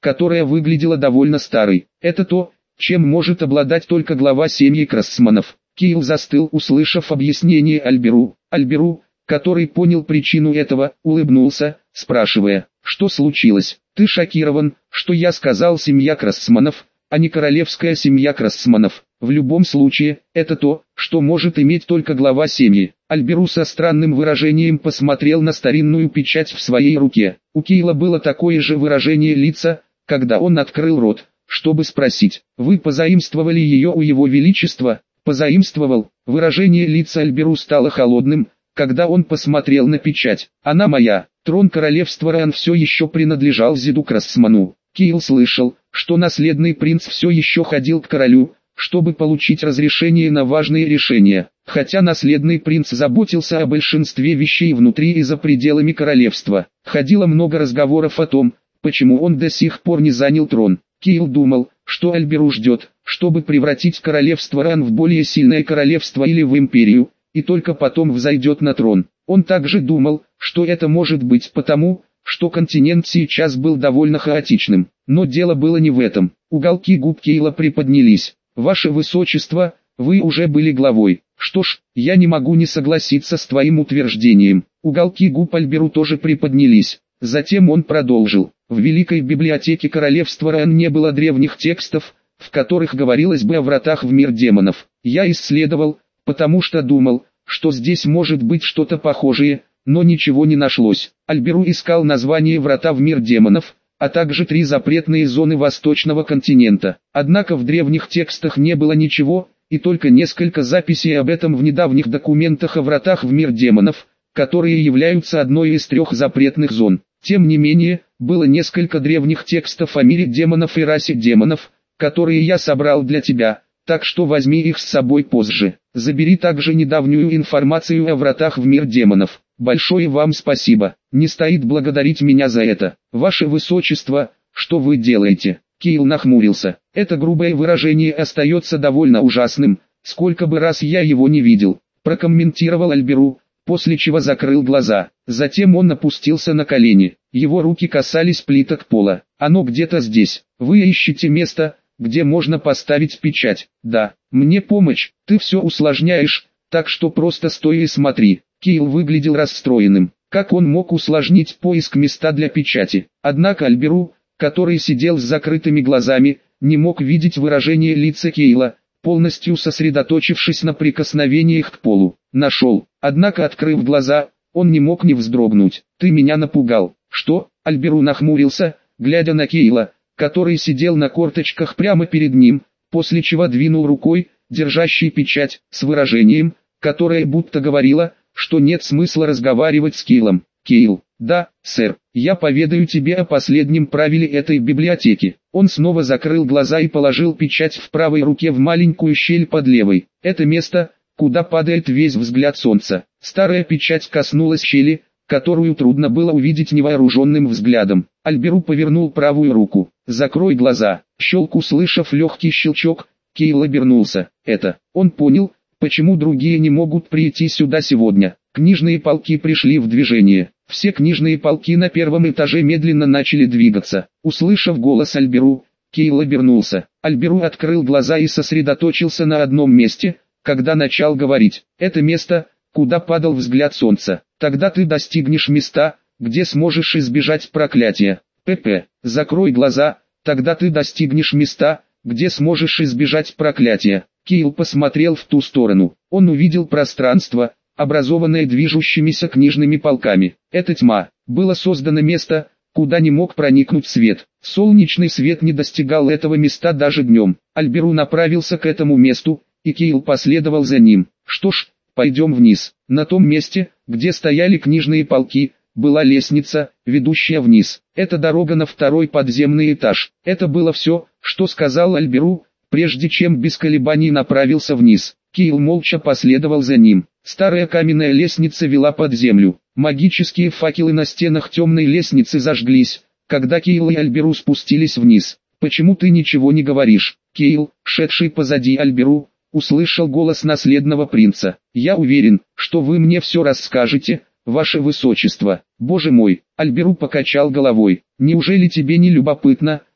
которая выглядела довольно старой. Это то, чем может обладать только глава семьи Крассманов. Кейл застыл, услышав объяснение Альберу. Альберу, который понял причину этого, улыбнулся, спрашивая, что случилось. Ты шокирован, что я сказал семья Крассманов, а не королевская семья Крассманов. В любом случае, это то, что может иметь только глава семьи. Альберу со странным выражением посмотрел на старинную печать в своей руке. У Кейла было такое же выражение лица, когда он открыл рот, чтобы спросить, вы позаимствовали ее у его величества? Позаимствовал. Выражение лица Альберу стало холодным, когда он посмотрел на печать. Она моя. Трон королевства Ран все еще принадлежал Зиду Крассману. Кейл слышал, что наследный принц все еще ходил к королю, чтобы получить разрешение на важные решения. Хотя наследный принц заботился о большинстве вещей внутри и за пределами королевства, ходило много разговоров о том, почему он до сих пор не занял трон. Кейл думал, что Альберу ждет, чтобы превратить королевство Ран в более сильное королевство или в империю, и только потом взойдет на трон. Он также думал, что это может быть потому, что континент сейчас был довольно хаотичным. Но дело было не в этом. Уголки губ Кейла приподнялись. «Ваше Высочество, вы уже были главой. Что ж, я не могу не согласиться с твоим утверждением». Уголки губ Альберу тоже приподнялись. Затем он продолжил. В Великой библиотеке королевства Ран не было древних текстов, в которых говорилось бы о вратах в мир демонов. Я исследовал, потому что думал, что здесь может быть что-то похожее, но ничего не нашлось. Альберу искал название «Врата в мир демонов», а также три запретные зоны восточного континента. Однако в древних текстах не было ничего, и только несколько записей об этом в недавних документах о вратах в мир демонов, которые являются одной из трех запретных зон. Тем не менее, было несколько древних текстов о мире демонов и расе демонов, которые я собрал для тебя, так что возьми их с собой позже. Забери также недавнюю информацию о вратах в мир демонов. Большое вам спасибо, не стоит благодарить меня за это. Ваше Высочество, что вы делаете? Кейл нахмурился. Это грубое выражение остается довольно ужасным, сколько бы раз я его не видел, прокомментировал Альберу, после чего закрыл глаза. Затем он опустился на колени, его руки касались плиток пола. Оно где-то здесь. Вы ищете место, где можно поставить печать. Да, мне помочь, ты все усложняешь, так что просто стой и смотри. Кейл выглядел расстроенным. Как он мог усложнить поиск места для печати? Однако Альберу, который сидел с закрытыми глазами, не мог видеть выражение лица Кейла, полностью сосредоточившись на прикосновениях к полу. Нашел. Однако, открыв глаза, он не мог не вздрогнуть. «Ты меня напугал». «Что?» Альберу нахмурился, глядя на Кейла, который сидел на корточках прямо перед ним, после чего двинул рукой, держащей печать, с выражением, которое будто говорило, что нет смысла разговаривать с Кейлом. «Кейл, да, сэр, я поведаю тебе о последнем правиле этой библиотеки». Он снова закрыл глаза и положил печать в правой руке в маленькую щель под левой. Это место, куда падает весь взгляд солнца. Старая печать коснулась щели, которую трудно было увидеть невооруженным взглядом. Альберу повернул правую руку. «Закрой глаза». Щелк, услышав легкий щелчок, Кейл обернулся. Это, он понял, почему другие не могут прийти сюда сегодня. Книжные полки пришли в движение. Все книжные полки на первом этаже медленно начали двигаться. Услышав голос Альберу, Кейл обернулся. Альберу открыл глаза и сосредоточился на одном месте, когда начал говорить. Это место, куда падал взгляд солнца. Тогда ты достигнешь места, где сможешь избежать проклятия. ПП. Закрой глаза, тогда ты достигнешь места, где сможешь избежать проклятия. Кейл посмотрел в ту сторону. Он увидел пространство, образованное движущимися книжными полками. Это тьма. Было создано место, куда не мог проникнуть свет. Солнечный свет не достигал этого места даже днем. Альберу направился к этому месту, и Кейл последовал за ним. Что ж, пойдем вниз. На том месте, где стояли книжные полки, была лестница, ведущая вниз. Это дорога на второй подземный этаж. Это было все, что сказал Альберу, прежде чем без колебаний направился вниз. Кейл молча последовал за ним. Старая каменная лестница вела под землю. Магические факелы на стенах темной лестницы зажглись, когда Кейл и Альберу спустились вниз. «Почему ты ничего не говоришь?» Кейл, шедший позади Альберу, услышал голос наследного принца. «Я уверен, что вы мне все расскажете, ваше высочество». «Боже мой!» Альберу покачал головой. «Неужели тебе не любопытно,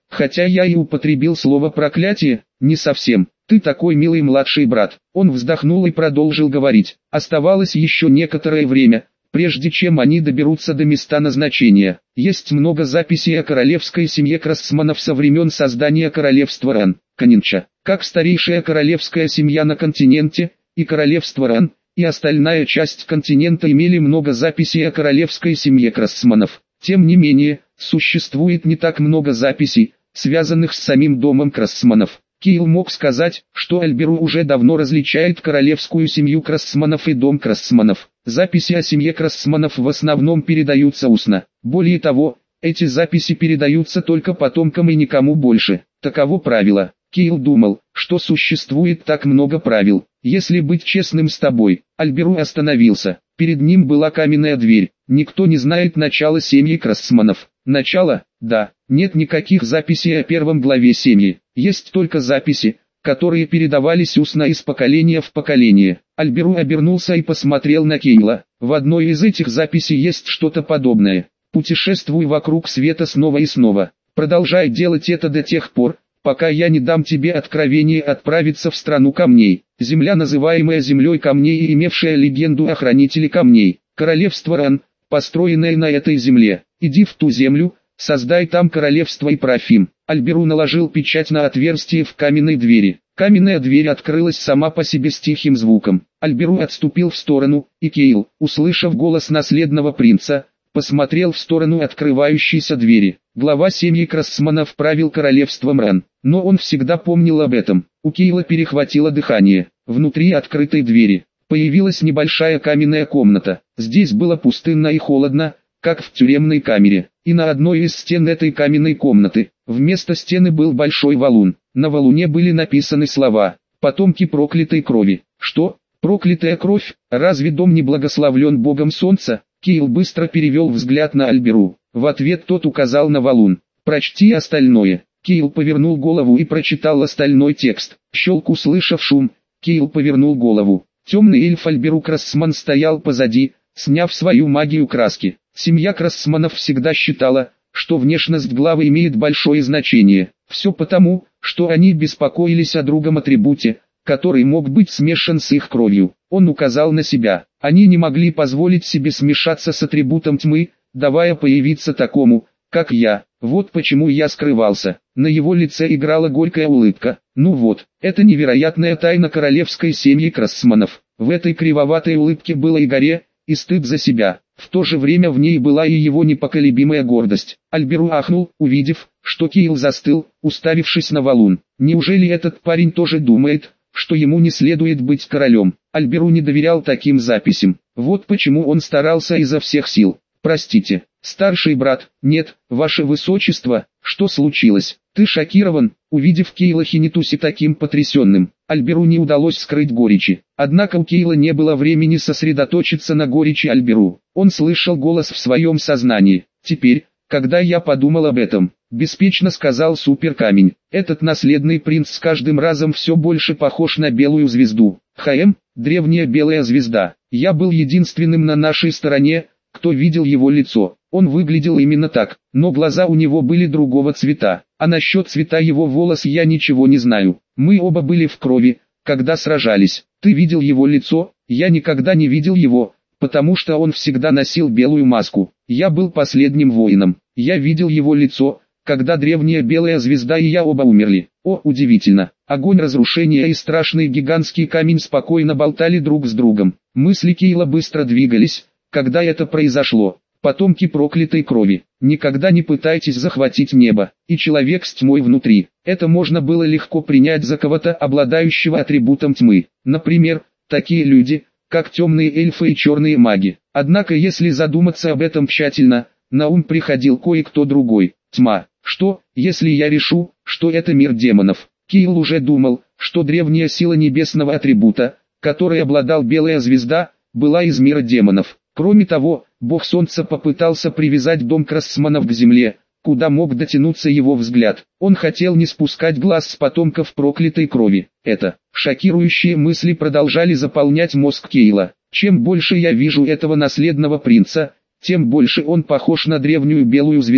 Хотя я и употребил слово проклятие, не совсем. Ты такой милый младший брат. Он вздохнул и продолжил говорить. Оставалось еще некоторое время, прежде чем они доберутся до места назначения. Есть много записей о королевской семье Красманов со времен создания королевства Ран, Канинча. Как старейшая королевская семья на континенте, и королевство Ран, и остальная часть континента имели много записей о королевской семье Красманов. Тем не менее, существует не так много записей, связанных с самим домом Красманов. Кайл мог сказать, что Альберу уже давно различает королевскую семью Красманов и дом Красманов. Записи о семье Красманов в основном передаются устно. Более того, эти записи передаются только потомкам и никому больше. Таково правило. Кайл думал, что существует так много правил. Если быть честным с тобой, Альберу остановился. Перед ним была каменная дверь. Никто не знает начала семьи Красманов. Начало? Да. Нет никаких записей о первом главе семьи. Есть только записи, которые передавались устно из поколения в поколение. Альберу обернулся и посмотрел на Кейла. В одной из этих записей есть что-то подобное. Путешествуй вокруг света снова и снова. Продолжай делать это до тех пор, пока я не дам тебе откровение отправиться в страну камней. Земля, называемая землей камней и имевшая легенду о хранителе камней. Королевство Ран, построенное на этой земле. Иди в ту землю, создай там королевство и Ипрафим. Альберу наложил печать на отверстие в каменной двери. Каменная дверь открылась сама по себе с тихим звуком. Альберу отступил в сторону, и Кейл, услышав голос наследного принца, посмотрел в сторону открывающейся двери. Глава семьи Красманов правил королевством Ран, но он всегда помнил об этом. У Кейла перехватило дыхание. Внутри открытой двери появилась небольшая каменная комната. Здесь было пустынно и холодно, как в тюремной камере. И на одной из стен этой каменной комнаты, вместо стены был большой валун. На валуне были написаны слова «Потомки проклятой крови». Что? Проклятая кровь? Разве дом не благословлен Богом Солнца? Кейл быстро перевел взгляд на Альберу. В ответ тот указал на валун. «Прочти остальное». Кейл повернул голову и прочитал остальной текст. Щелк, услышав шум, Кейл повернул голову. Темный эльф Альберу Красман стоял позади, сняв свою магию краски. Семья Красманов всегда считала, что внешность главы имеет большое значение. Все потому, что они беспокоились о другом атрибуте, который мог быть смешан с их кровью. Он указал на себя. Они не могли позволить себе смешаться с атрибутом тьмы, давая появиться такому, как я. Вот почему я скрывался. На его лице играла горькая улыбка. Ну вот, это невероятная тайна королевской семьи Красманов. В этой кривоватой улыбке было и горе, и стыд за себя. В то же время в ней была и его непоколебимая гордость. Альберу ахнул, увидев, что Кейл застыл, уставившись на валун. Неужели этот парень тоже думает, что ему не следует быть королем? Альберу не доверял таким записям. Вот почему он старался изо всех сил. «Простите, старший брат, нет, ваше высочество, что случилось? Ты шокирован?» Увидев Кейла Хинитуси таким потрясенным, Альберу не удалось скрыть горечи. Однако у Кейла не было времени сосредоточиться на горечи Альберу. Он слышал голос в своем сознании. «Теперь, когда я подумал об этом», — беспечно сказал суперкамень, «этот наследный принц с каждым разом все больше похож на белую звезду. ХМ, древняя белая звезда. Я был единственным на нашей стороне, кто видел его лицо. Он выглядел именно так, но глаза у него были другого цвета. А насчет цвета его волос я ничего не знаю. Мы оба были в крови, когда сражались. Ты видел его лицо? Я никогда не видел его, потому что он всегда носил белую маску. Я был последним воином. Я видел его лицо, когда древняя белая звезда и я оба умерли. О, удивительно. Огонь разрушения и страшный гигантский камень спокойно болтали друг с другом. Мысли Кейла быстро двигались, когда это произошло. Потомки проклятой крови. Никогда не пытайтесь захватить небо, и человек с тьмой внутри. Это можно было легко принять за кого-то, обладающего атрибутом тьмы. Например, такие люди, как темные эльфы и черные маги. Однако если задуматься об этом тщательно, на ум приходил кое-кто другой. Тьма. Что, если я решу, что это мир демонов? Кейл уже думал, что древняя сила небесного атрибута, которой обладал белая звезда, была из мира демонов. Кроме того, бог солнца попытался привязать дом Красманов к земле, куда мог дотянуться его взгляд. Он хотел не спускать глаз с потомков проклятой крови. Это, шокирующие мысли продолжали заполнять мозг Кейла. Чем больше я вижу этого наследного принца, тем больше он похож на древнюю белую звезду.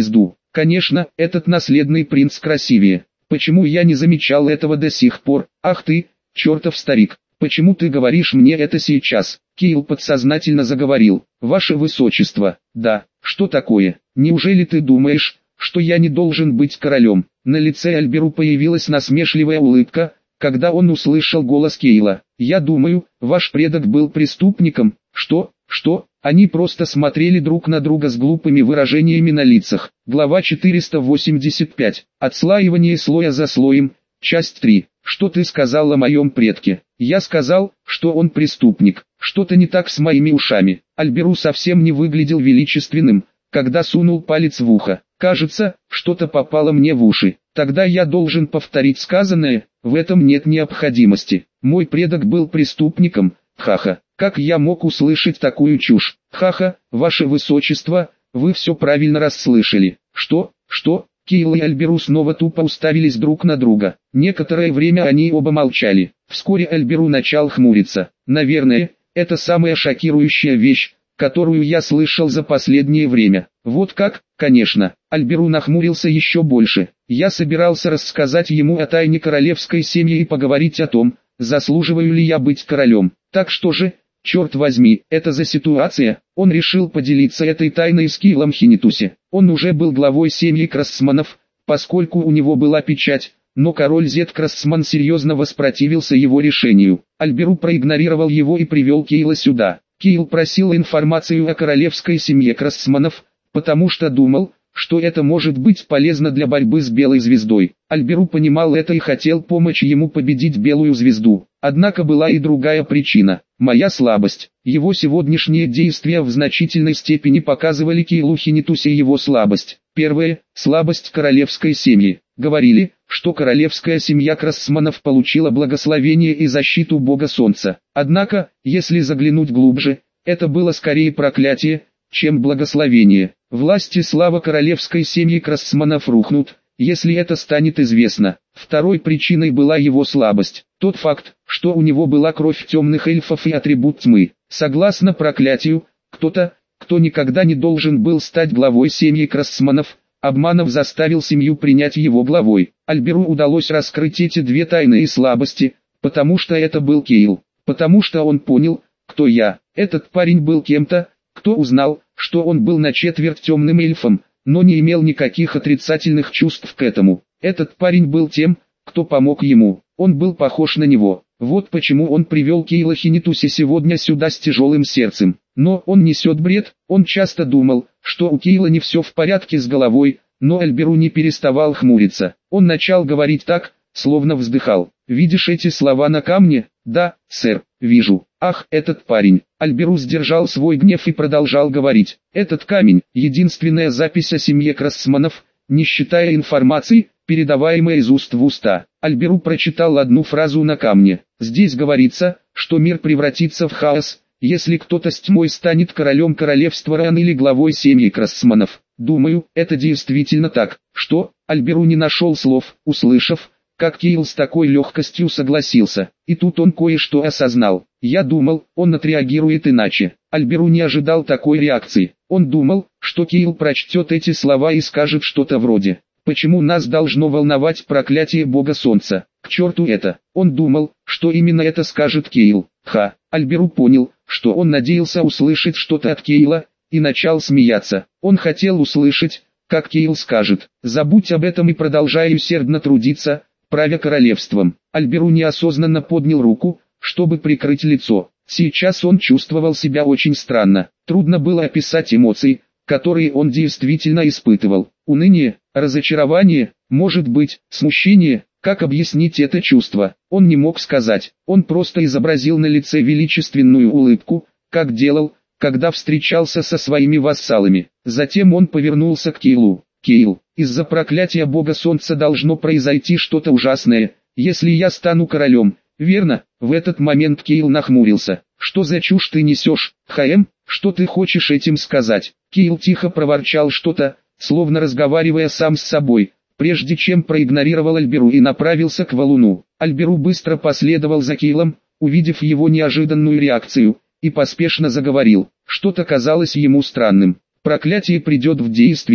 Конечно, этот наследный принц красивее. Почему я не замечал этого до сих пор? Ах ты, чертов старик, почему ты говоришь мне это сейчас? Кейл подсознательно заговорил. Ваше высочество, да, что такое? Неужели ты думаешь, что я не должен быть королем? На лице Альберу появилась насмешливая улыбка, когда он услышал голос Кейла. Я думаю, ваш предок был преступником. Что, что? Они просто смотрели друг на друга с глупыми выражениями на лицах. Глава четыреста восемьдесят пять. Отслаивание слоя за слоем. Часть три. Что ты сказал о моем предке? Я сказал, что он преступник. Что-то не так с моими ушами. Альберу совсем не выглядел величественным, когда сунул палец в ухо. Кажется, что-то попало мне в уши. Тогда я должен повторить сказанное, в этом нет необходимости. Мой предок был преступником, ха-ха. Как я мог услышать такую чушь? Ха-ха, ваше высочество, вы все правильно расслышали. Что, что? Кейл и Альберу снова тупо уставились друг на друга. Некоторое время они оба молчали. Вскоре Альберу начал хмуриться. Наверное, это самая шокирующая вещь, которую я слышал за последнее время. Вот как? Конечно. Альберу нахмурился еще больше. Я собирался рассказать ему о тайне королевской семьи и поговорить о том, заслуживаю ли я быть королем. Так что же, черт возьми, это за ситуация? Он решил поделиться этой тайной с Кейлом Хинитуси. Он уже был главой семьи Крассманов, поскольку у него была печать, но король Зет Крассман серьезно воспротивился его решению. Альберу проигнорировал его и привел Кейла сюда. Кейл просил информацию о королевской семье Крассманов, потому что думал, что это может быть полезно для борьбы с Белой Звездой. Альберу понимал это и хотел помочь ему победить Белую Звезду. Однако была и другая причина. Моя слабость. Его сегодняшние действия в значительной степени показывали Кейлу Хинитуси его слабость. Первое – слабость королевской семьи. Говорили, что королевская семья Крассманов получила благословение и защиту бога солнца. Однако, если заглянуть глубже, это было скорее проклятие, чем благословение. Власть и слава королевской семьи Крассманов рухнут, если это станет известно. Второй причиной была его слабость. Тот факт, что у него была кровь темных эльфов и атрибут тьмы. Согласно проклятию, кто-то, кто никогда не должен был стать главой семьи Крассманов, обманов заставил семью принять его главой. Альберу удалось раскрыть эти две тайны и слабости, потому что это был Кейл. Потому что он понял, кто я. Этот парень был кем-то, кто узнал, что он был на четверть темным эльфом, но не имел никаких отрицательных чувств к этому. Этот парень был тем, кто помог ему. Он был похож на него. Вот почему он привел Кейла Хинитуси сегодня сюда с тяжелым сердцем. Но он несет бред. Он часто думал, что у Кейла не все в порядке с головой, но Альберу не переставал хмуриться. Он начал говорить так, словно вздыхал. «Видишь эти слова на камне?» «Да, сэр, вижу». «Ах, этот парень». Альберу сдержал свой гнев и продолжал говорить. «Этот камень – единственная запись о семье Крассманов, не считая информации, передаваемой из уст в уста». Альберу прочитал одну фразу на камне. «Здесь говорится, что мир превратится в хаос, если кто-то с тьмой станет королем королевства Ран или главой семьи Крассманов». Думаю, это действительно так. Что? Альберу не нашел слов, услышав, как Кейл с такой легкостью согласился. И тут он кое-что осознал. Я думал, он отреагирует иначе. Альберу не ожидал такой реакции. Он думал, что Кейл прочтет эти слова и скажет что-то вроде: «Почему нас должно волновать проклятие бога солнца? К черту это!» Он думал, что именно это скажет Кейл. Ха! Альберу понял, что он надеялся услышать что-то от Кейла, и начал смеяться. Он хотел услышать, как Кейл скажет: «Забудь об этом и продолжай усердно трудиться, правя королевством». Альберу неосознанно поднял руку, чтобы прикрыть лицо. Сейчас он чувствовал себя очень странно. Трудно было описать эмоции, которые он действительно испытывал. Уныние, разочарование, может быть, смущение. Как объяснить это чувство? Он не мог сказать. Он просто изобразил на лице величественную улыбку, как делал, когда встречался со своими вассалами. Затем он повернулся к Кейлу. «Кейл, из-за проклятия бога солнца должно произойти что-то ужасное, если я стану королем, верно?» В этот момент Кейл нахмурился. «Что за чушь ты несешь, Хаэм? Что ты хочешь этим сказать?» Кейл тихо проворчал что-то, словно разговаривая сам с собой, прежде чем проигнорировал Альберу и направился к валуну. Альберу быстро последовал за Кейлом, увидев его неожиданную реакцию, и поспешно заговорил. Что-то казалось ему странным. «Проклятие придет в действие,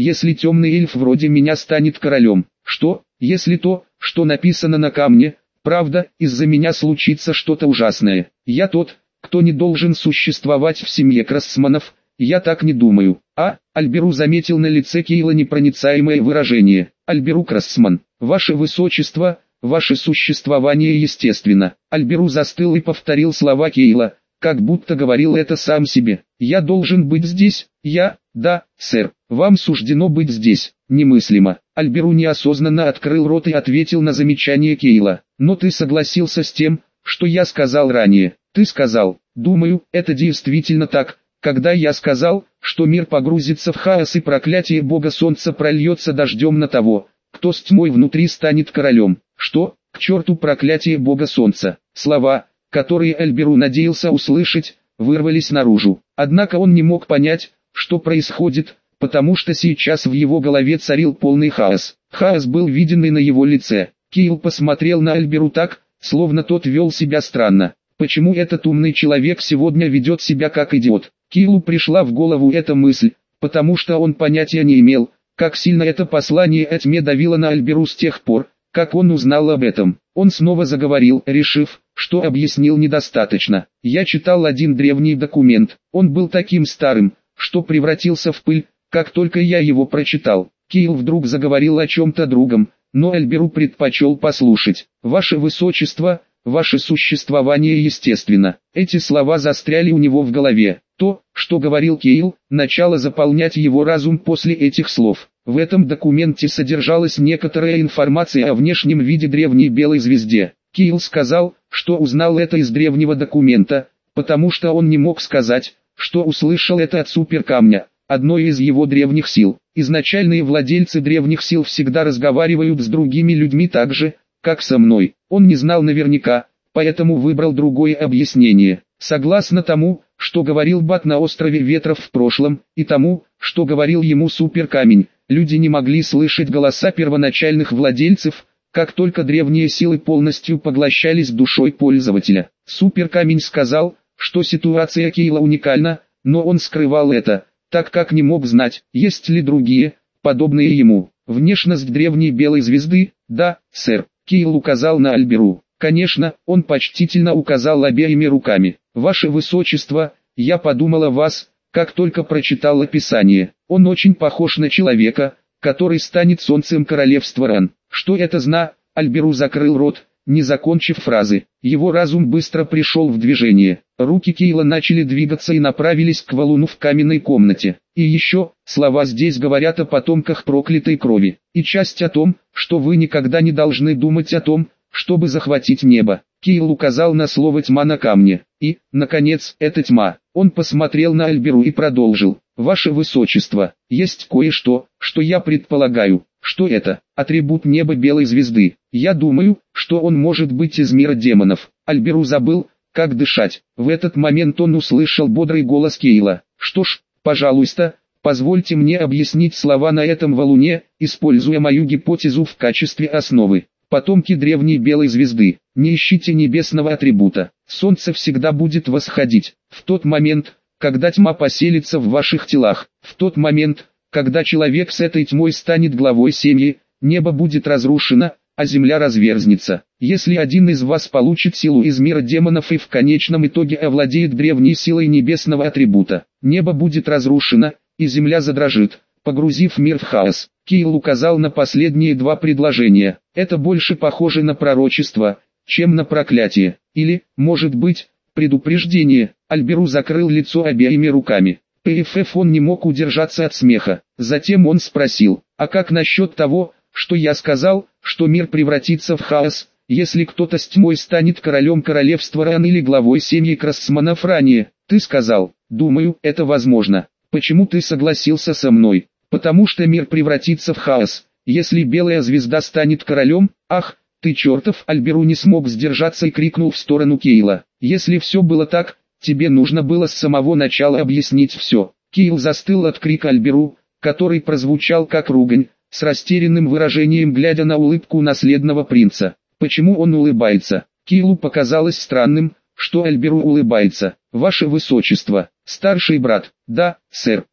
если темный эльф вроде меня станет королем? Что, если то, что написано на камне, правда, из-за меня случится что-то ужасное? Я тот, кто не должен существовать в семье Крассманов, я так не думаю. А, Альберу заметил на лице Кейла непроницаемое выражение. Альберу Крассман, ваше высочество, ваше существование естественно. Альберу застыл и повторил слова Кейла, как будто говорил это сам себе. Я должен быть здесь, я, да, сэр, вам суждено быть здесь. Немыслимо. Альберу неосознанно открыл рот и ответил на замечание Кейла. Но ты согласился с тем, что я сказал ранее. Ты сказал, думаю, это действительно так, когда я сказал, что мир погрузится в хаос и проклятие бога солнца прольется дождем на того, кто с тьмой внутри станет королем. Что, к черту проклятие бога солнца? Слова, которые Альберу надеялся услышать, вырвались наружу. Однако он не мог понять, что происходит, потому что сейчас в его голове царил полный хаос. Хаос был виден и на его лице. Кейл посмотрел на Альберу так, словно тот вел себя странно. Почему этот умный человек сегодня ведет себя как идиот? Кейлу пришла в голову эта мысль, потому что он понятия не имел, как сильно это послание о тьме давило на Альберу с тех пор, как он узнал об этом. Он снова заговорил, решив, что объяснил недостаточно. Я читал один древний документ, он был таким старым, что превратился в пыль, как только я его прочитал. Кейл вдруг заговорил о чем-то другом, но Альберу предпочел послушать. Ваше высочество, ваше существование естественно. Эти слова застряли у него в голове. То, что говорил Кейл, начало заполнять его разум после этих слов. В этом документе содержалась некоторая информация о внешнем виде древней белой звезде. Кейл сказал, что узнал это из древнего документа, потому что он не мог сказать, что услышал это от суперкамня, одной из его древних сил. Изначальные владельцы древних сил всегда разговаривают с другими людьми так же, как со мной. Он не знал наверняка, поэтому выбрал другое объяснение. Согласно тому, что говорил Бат на острове Ветров в прошлом, и тому, что говорил ему Суперкамень, люди не могли слышать голоса первоначальных владельцев, как только древние силы полностью поглощались душой пользователя. Суперкамень сказал, что ситуация Кейла уникальна, но он скрывал это, так как не мог знать, есть ли другие, подобные ему. Внешность древней белой звезды, да, сэр. Кейл указал на Альберу. Конечно, он почтительно указал обеими руками. Ваше высочество, я подумал о вас, как только прочитал описание. Он очень похож на человека, который станет солнцем королевства Ран. Что это зна? Альберу закрыл рот, не закончив фразы. Его разум быстро пришел в движение. Руки Кейла начали двигаться и направились к валуну в каменной комнате. И еще, слова здесь говорят о потомках проклятой крови. И часть о том, что вы никогда не должны думать о том, чтобы захватить небо. Кейл указал на слово «тьма» на камне. И, наконец, это тьма. Он посмотрел на Альберу и продолжил. Ваше высочество, есть кое-что, что я предполагаю. Что это? Атрибут неба белой звезды. Я думаю, что он может быть из мира демонов. Альберу забыл, как дышать. В этот момент он услышал бодрый голос Кейла. Что ж, пожалуйста, позвольте мне объяснить слова на этом валуне, используя мою гипотезу в качестве основы. Потомки древней белой звезды, не ищите небесного атрибута. Солнце всегда будет восходить. В тот момент, когда тьма поселится в ваших телах, в тот момент, когда человек с этой тьмой станет главой семьи, небо будет разрушено, а земля разверзнется. Если один из вас получит силу из мира демонов и в конечном итоге овладеет древней силой небесного атрибута, небо будет разрушено, и земля задрожит, погрузив мир в хаос. Кейл указал на последние два предложения. Это больше похоже на пророчество, чем на проклятие. Или, может быть, предупреждение. Альберу закрыл лицо обеими руками. ПФФ он не мог удержаться от смеха. Затем он спросил, а как насчет того, что я сказал, что мир превратится в хаос, если кто-то с тьмой станет королем королевства Ран или главой семьи Крассманов ранее? Ты сказал, думаю, это возможно. Почему ты согласился со мной? Потому что мир превратится в хаос, если белая звезда станет королем. Ах, ты чертов! Альберу не смог сдержаться и крикнул в сторону Кейла. Если все было так, тебе нужно было с самого начала объяснить все. Кейл застыл от крика Альберу, который прозвучал как ругань, с растерянным выражением глядя на улыбку наследного принца. Почему он улыбается? Кейлу показалось странным, что Альберу улыбается. Ваше высочество, старший брат. Да, сэр.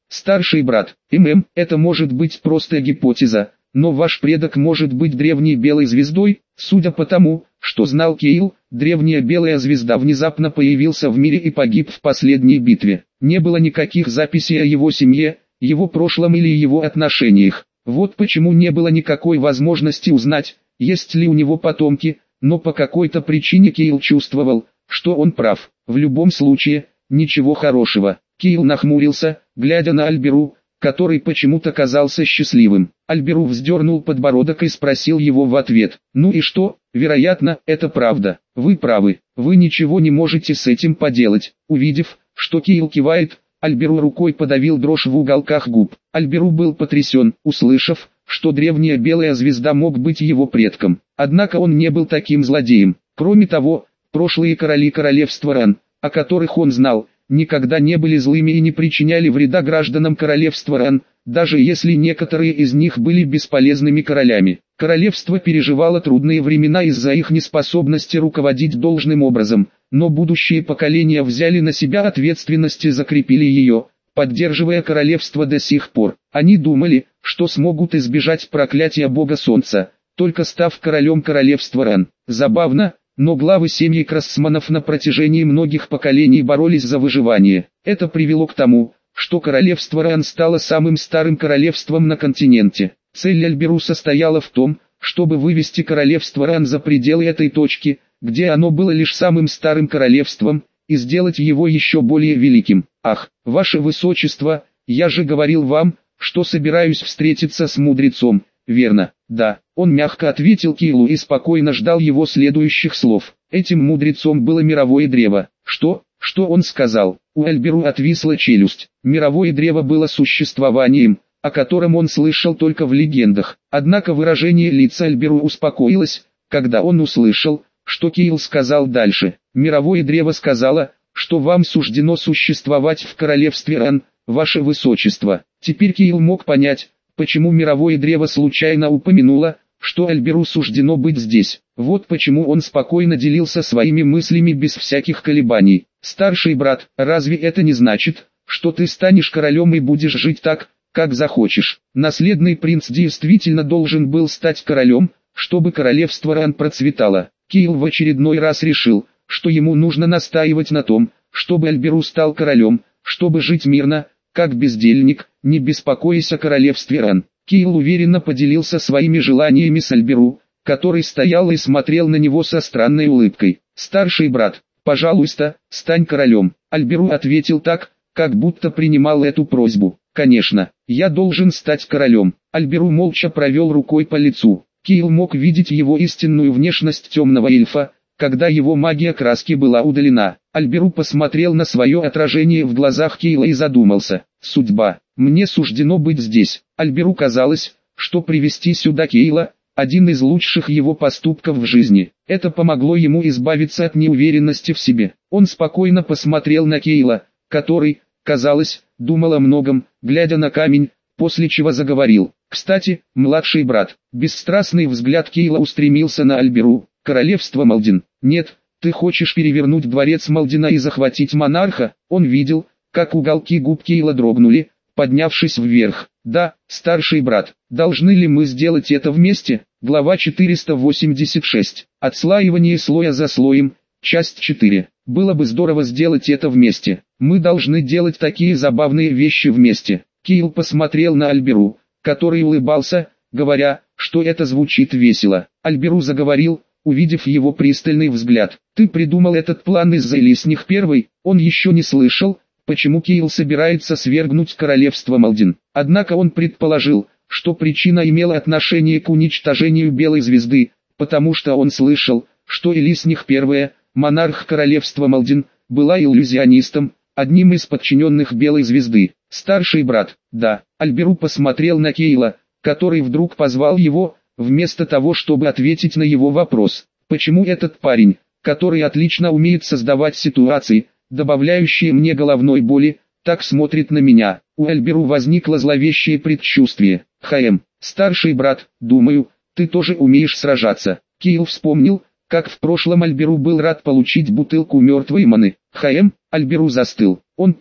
Старший брат, ММ, это может быть просто гипотеза, но ваш предок может быть древней белой звездой, судя по тому, что знал Кейл, древняя белая звезда внезапно появился в мире и погиб в последней битве. Не было никаких записей о его семье, его прошлом или его отношениях. Вот почему не было никакой возможности узнать, есть ли у него потомки, но по какой-то причине Кейл чувствовал, что он прав. В любом случае, ничего хорошего. Кейл нахмурился, глядя на Альберу, который почему-то казался счастливым. Альберу вздернул подбородок и спросил его в ответ: «Ну и что? Вероятно, это правда. Вы правы, вы ничего не можете с этим поделать». Увидев, что Кейл кивает, Альберу рукой подавил дрожь в уголках губ. Альберу был потрясен, услышав, что древняя белая звезда мог быть его предком. Однако он не был таким злодеем. Кроме того, прошлые короли королевства Ран, о которых он знал, никогда не были злыми и не причиняли вреда гражданам королевства Ран, даже если некоторые из них были бесполезными королями. Королевство переживало трудные времена из-за их неспособности руководить должным образом, но будущие поколения взяли на себя ответственность и закрепили ее, поддерживая королевство до сих пор. Они думали, что смогут избежать проклятия бога солнца, только став королем королевства Ран. Забавно, но главы семьи Крассманов на протяжении многих поколений боролись за выживание. Это привело к тому, что королевство Ран стало самым старым королевством на континенте. Цель Альберу состояла в том, чтобы вывести королевство Ран за пределы этой точки, где оно было лишь самым старым королевством, и сделать его еще более великим. «Ах, ваше высочество, я же говорил вам, что собираюсь встретиться с мудрецом, верно?» «Да», он мягко ответил Кейлу и спокойно ждал его следующих слов. Этим мудрецом было мировое древо. «Что? Что он сказал?» У Альберу отвисла челюсть. Мировое древо было существованием, о котором он слышал только в легендах. Однако выражение лица Альберу успокоилось, когда он услышал, что Кейл сказал дальше. Мировое древо сказала, что вам суждено существовать в королевстве Ран, ваше высочество. Теперь Кейл мог понять, почему мировое древо случайно упомянуло, что Альберу суждено быть здесь. Вот почему он спокойно делился своими мыслями без всяких колебаний. «Старший брат, разве это не значит, что ты станешь королем и будешь жить так, как захочешь?» Наследный принц действительно должен был стать королем, чтобы королевство Ран процветало. Кейл в очередной раз решил, что ему нужно настаивать на том, чтобы Альберу стал королем, чтобы жить мирно, как бездельник, не беспокоясь о королевстве Ран. Кейл уверенно поделился своими желаниями с Альберу, который стоял и смотрел на него со странной улыбкой. «Старший брат, пожалуйста, стань королем». Альберу ответил так, как будто принимал эту просьбу. «Конечно, я должен стать королем». Альберу молча провел рукой по лицу. Кейл мог видеть его истинную внешность темного эльфа, когда его магия краски была удалена. Альберу посмотрел на свое отражение в глазах Кейла и задумался. «Судьба, мне суждено быть здесь». Альберу казалось, что привести сюда Кейла – один из лучших его поступков в жизни. Это помогло ему избавиться от неуверенности в себе. Он спокойно посмотрел на Кейла, который, казалось, думал о многом, глядя на камень, после чего заговорил. «Кстати, младший брат». Бесстрастный взгляд Кейла устремился на Альберу. «Королевство Малдин. Нет, ты хочешь перевернуть дворец Малдина и захватить монарха?» Он видел, как уголки губ Кейла дрогнули, поднявшись вверх. «Да, старший брат, должны ли мы сделать это вместе?» Глава четыреста восемьдесят шесть. Отслаивание слоя за слоем. Часть четыре. Было бы здорово сделать это вместе. Мы должны делать такие забавные вещи вместе. Кейл посмотрел на Альберу, который улыбался, говоря, что это звучит весело. Альберу заговорил, увидев его пристальный взгляд. «Ты придумал этот план из-за Элисних Первой?» Он еще не слышал, почему Кейл собирается свергнуть королевство Малдин. Однако он предположил, что причина имела отношение к уничтожению Белой Звезды, потому что он слышал, что Элисних Первая, монарх королевства Малдин, была иллюзионистом, одним из подчиненных Белой Звезды. «Старший брат». «Да». Альберу посмотрел на Кейла, который вдруг позвал его, вместо того чтобы ответить на его вопрос. «Почему этот парень, который отлично умеет создавать ситуации, добавляющие мне головной боли, так смотрит на меня?» У Альберу возникло зловещее предчувствие. «Хаэм, старший брат, думаю, ты тоже умеешь сражаться». Кейл вспомнил, как в прошлом Альберу был рад получить бутылку мертвой маны. «Хаэм?» Альберу застыл. Он понял,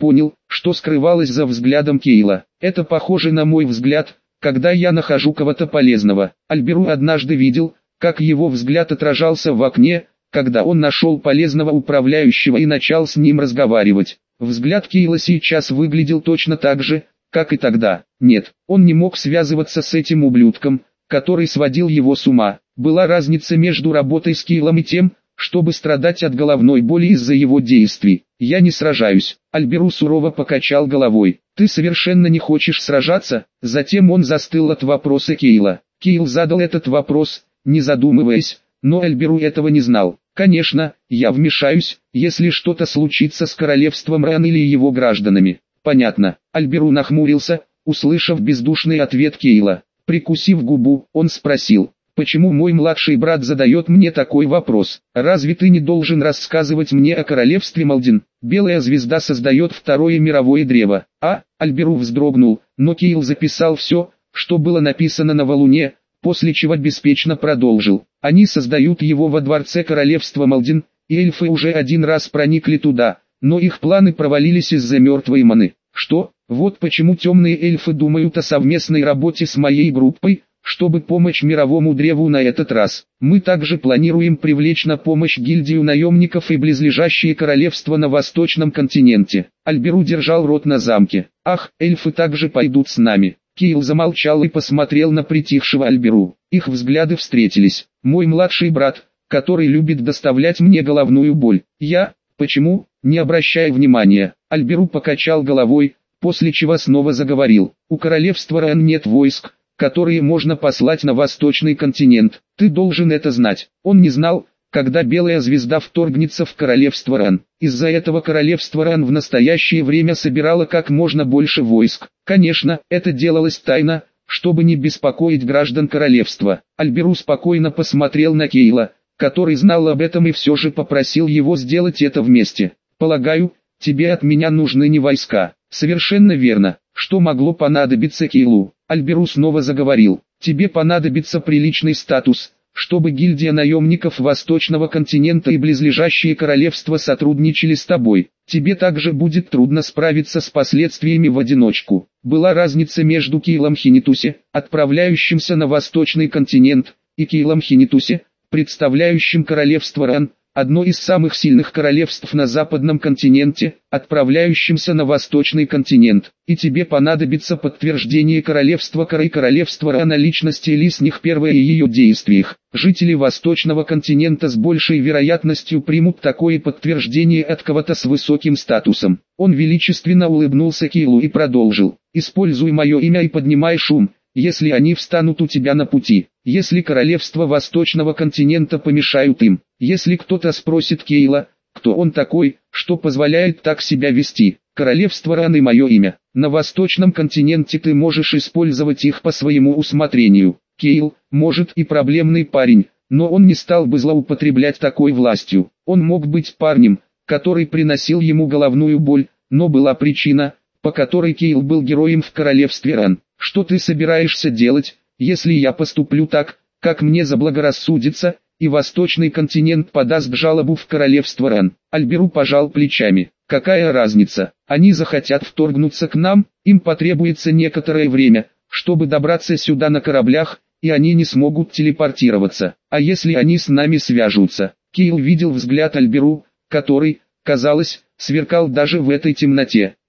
что скрывалось за взглядом Кейла. Это похоже на мой взгляд, когда я нахожу кого-то полезного. Альберу однажды видел, как его взгляд отражался в окне, когда он нашел полезного управляющего и начал с ним разговаривать. Взгляд Кейла сейчас выглядел точно так же, как и тогда. Нет, он не мог связываться с этим ублюдком, который сводил его с ума. Была разница между работой с Кейлом и тем, чтобы страдать от головной боли из-за его действий. «Я не сражаюсь», — Альберу сурово покачал головой. «Ты совершенно не хочешь сражаться?» Затем он застыл от вопроса Кейла. Кейл задал этот вопрос, не задумываясь, но Альберу этого не знал. «Конечно, я вмешаюсь, если что-то случится с королевством Ран или его гражданами». «Понятно». Альберу нахмурился, услышав бездушный ответ Кейла. Прикусив губу, он спросил: «Почему мой младший брат задает мне такой вопрос? Разве ты не должен рассказывать мне о королевстве Малдин? Белая звезда создает второе мировое древо». А, Альберу вздрогнул, но Кейл записал все, что было написано на валуне, после чего беспечно продолжил. «Они создают его во дворце королевства Малдин, и эльфы уже один раз проникли туда, но их планы провалились из-за мертвой маны». «Что? Вот почему темные эльфы думают о совместной работе с моей группой, чтобы помочь мировому древу на этот раз. Мы также планируем привлечь на помощь гильдию наемников и близлежащие королевства на восточном континенте». Альберу держал рот на замке. «Ах, эльфы также пойдут с нами». Кейл замолчал и посмотрел на притихшего Альберу. Их взгляды встретились. «Мой младший брат, который любит доставлять мне головную боль. Я? Почему?» Не обращая внимания, Альберу покачал головой, после чего снова заговорил. «У королевства Ран нет войск, которые можно послать на восточный континент. Ты должен это знать». Он не знал, когда Белая Звезда вторгнется в королевство Ран. Из-за этого королевство Ран в настоящее время собирало как можно больше войск. Конечно, это делалось тайно, чтобы не беспокоить граждан королевства. Альберу спокойно посмотрел на Кейла, который знал об этом и все же попросил его сделать это вместе. «Полагаю, тебе от меня нужны не войска». «Совершенно верно. Что могло понадобиться Кейлу?» Альберу снова заговорил. «Тебе понадобится приличный статус, чтобы гильдия наемников Восточного континента и близлежащие королевства сотрудничали с тобой. Тебе также будет трудно справиться с последствиями в одиночку». Была разница между Кейлом Хинитусе, отправляющимся на Восточный континент, и Кейлом Хинитусе, представляющим королевство Ран, одно из самых сильных королевств на западном континенте, отправляющимся на восточный континент. И тебе понадобится подтверждение королевства Кара и королевства Ран о личности Лисних Первой и ее действиях. Жители восточного континента с большей вероятностью примут такое подтверждение от кого-то с высоким статусом. Он величественно улыбнулся Кейлу и продолжил. «Используй мое имя и поднимай шум, если они встанут у тебя на пути. Если королевства Восточного континента помешают им. Если кто-то спросит Кейла, кто он такой, что позволяет так себя вести. Королевство Ран и мое имя. На Восточном континенте ты можешь использовать их по своему усмотрению». Кейл, может, и проблемный парень, но он не стал бы злоупотреблять такой властью. Он мог быть парнем, который приносил ему головную боль, но была причина, по которой Кейл был героем в королевстве Ран. «Что ты собираешься делать, если я поступлю так, как мне заблагорассудится, и Восточный континент подаст жалобу в королевство Ран?» Альберу пожал плечами. «Какая разница? Они захотят вторгнуться к нам, им потребуется некоторое время, чтобы добраться сюда на кораблях, и они не смогут телепортироваться. А если они с нами свяжутся?» Кейл видел взгляд Альберу, который, казалось, сверкал даже в этой темноте.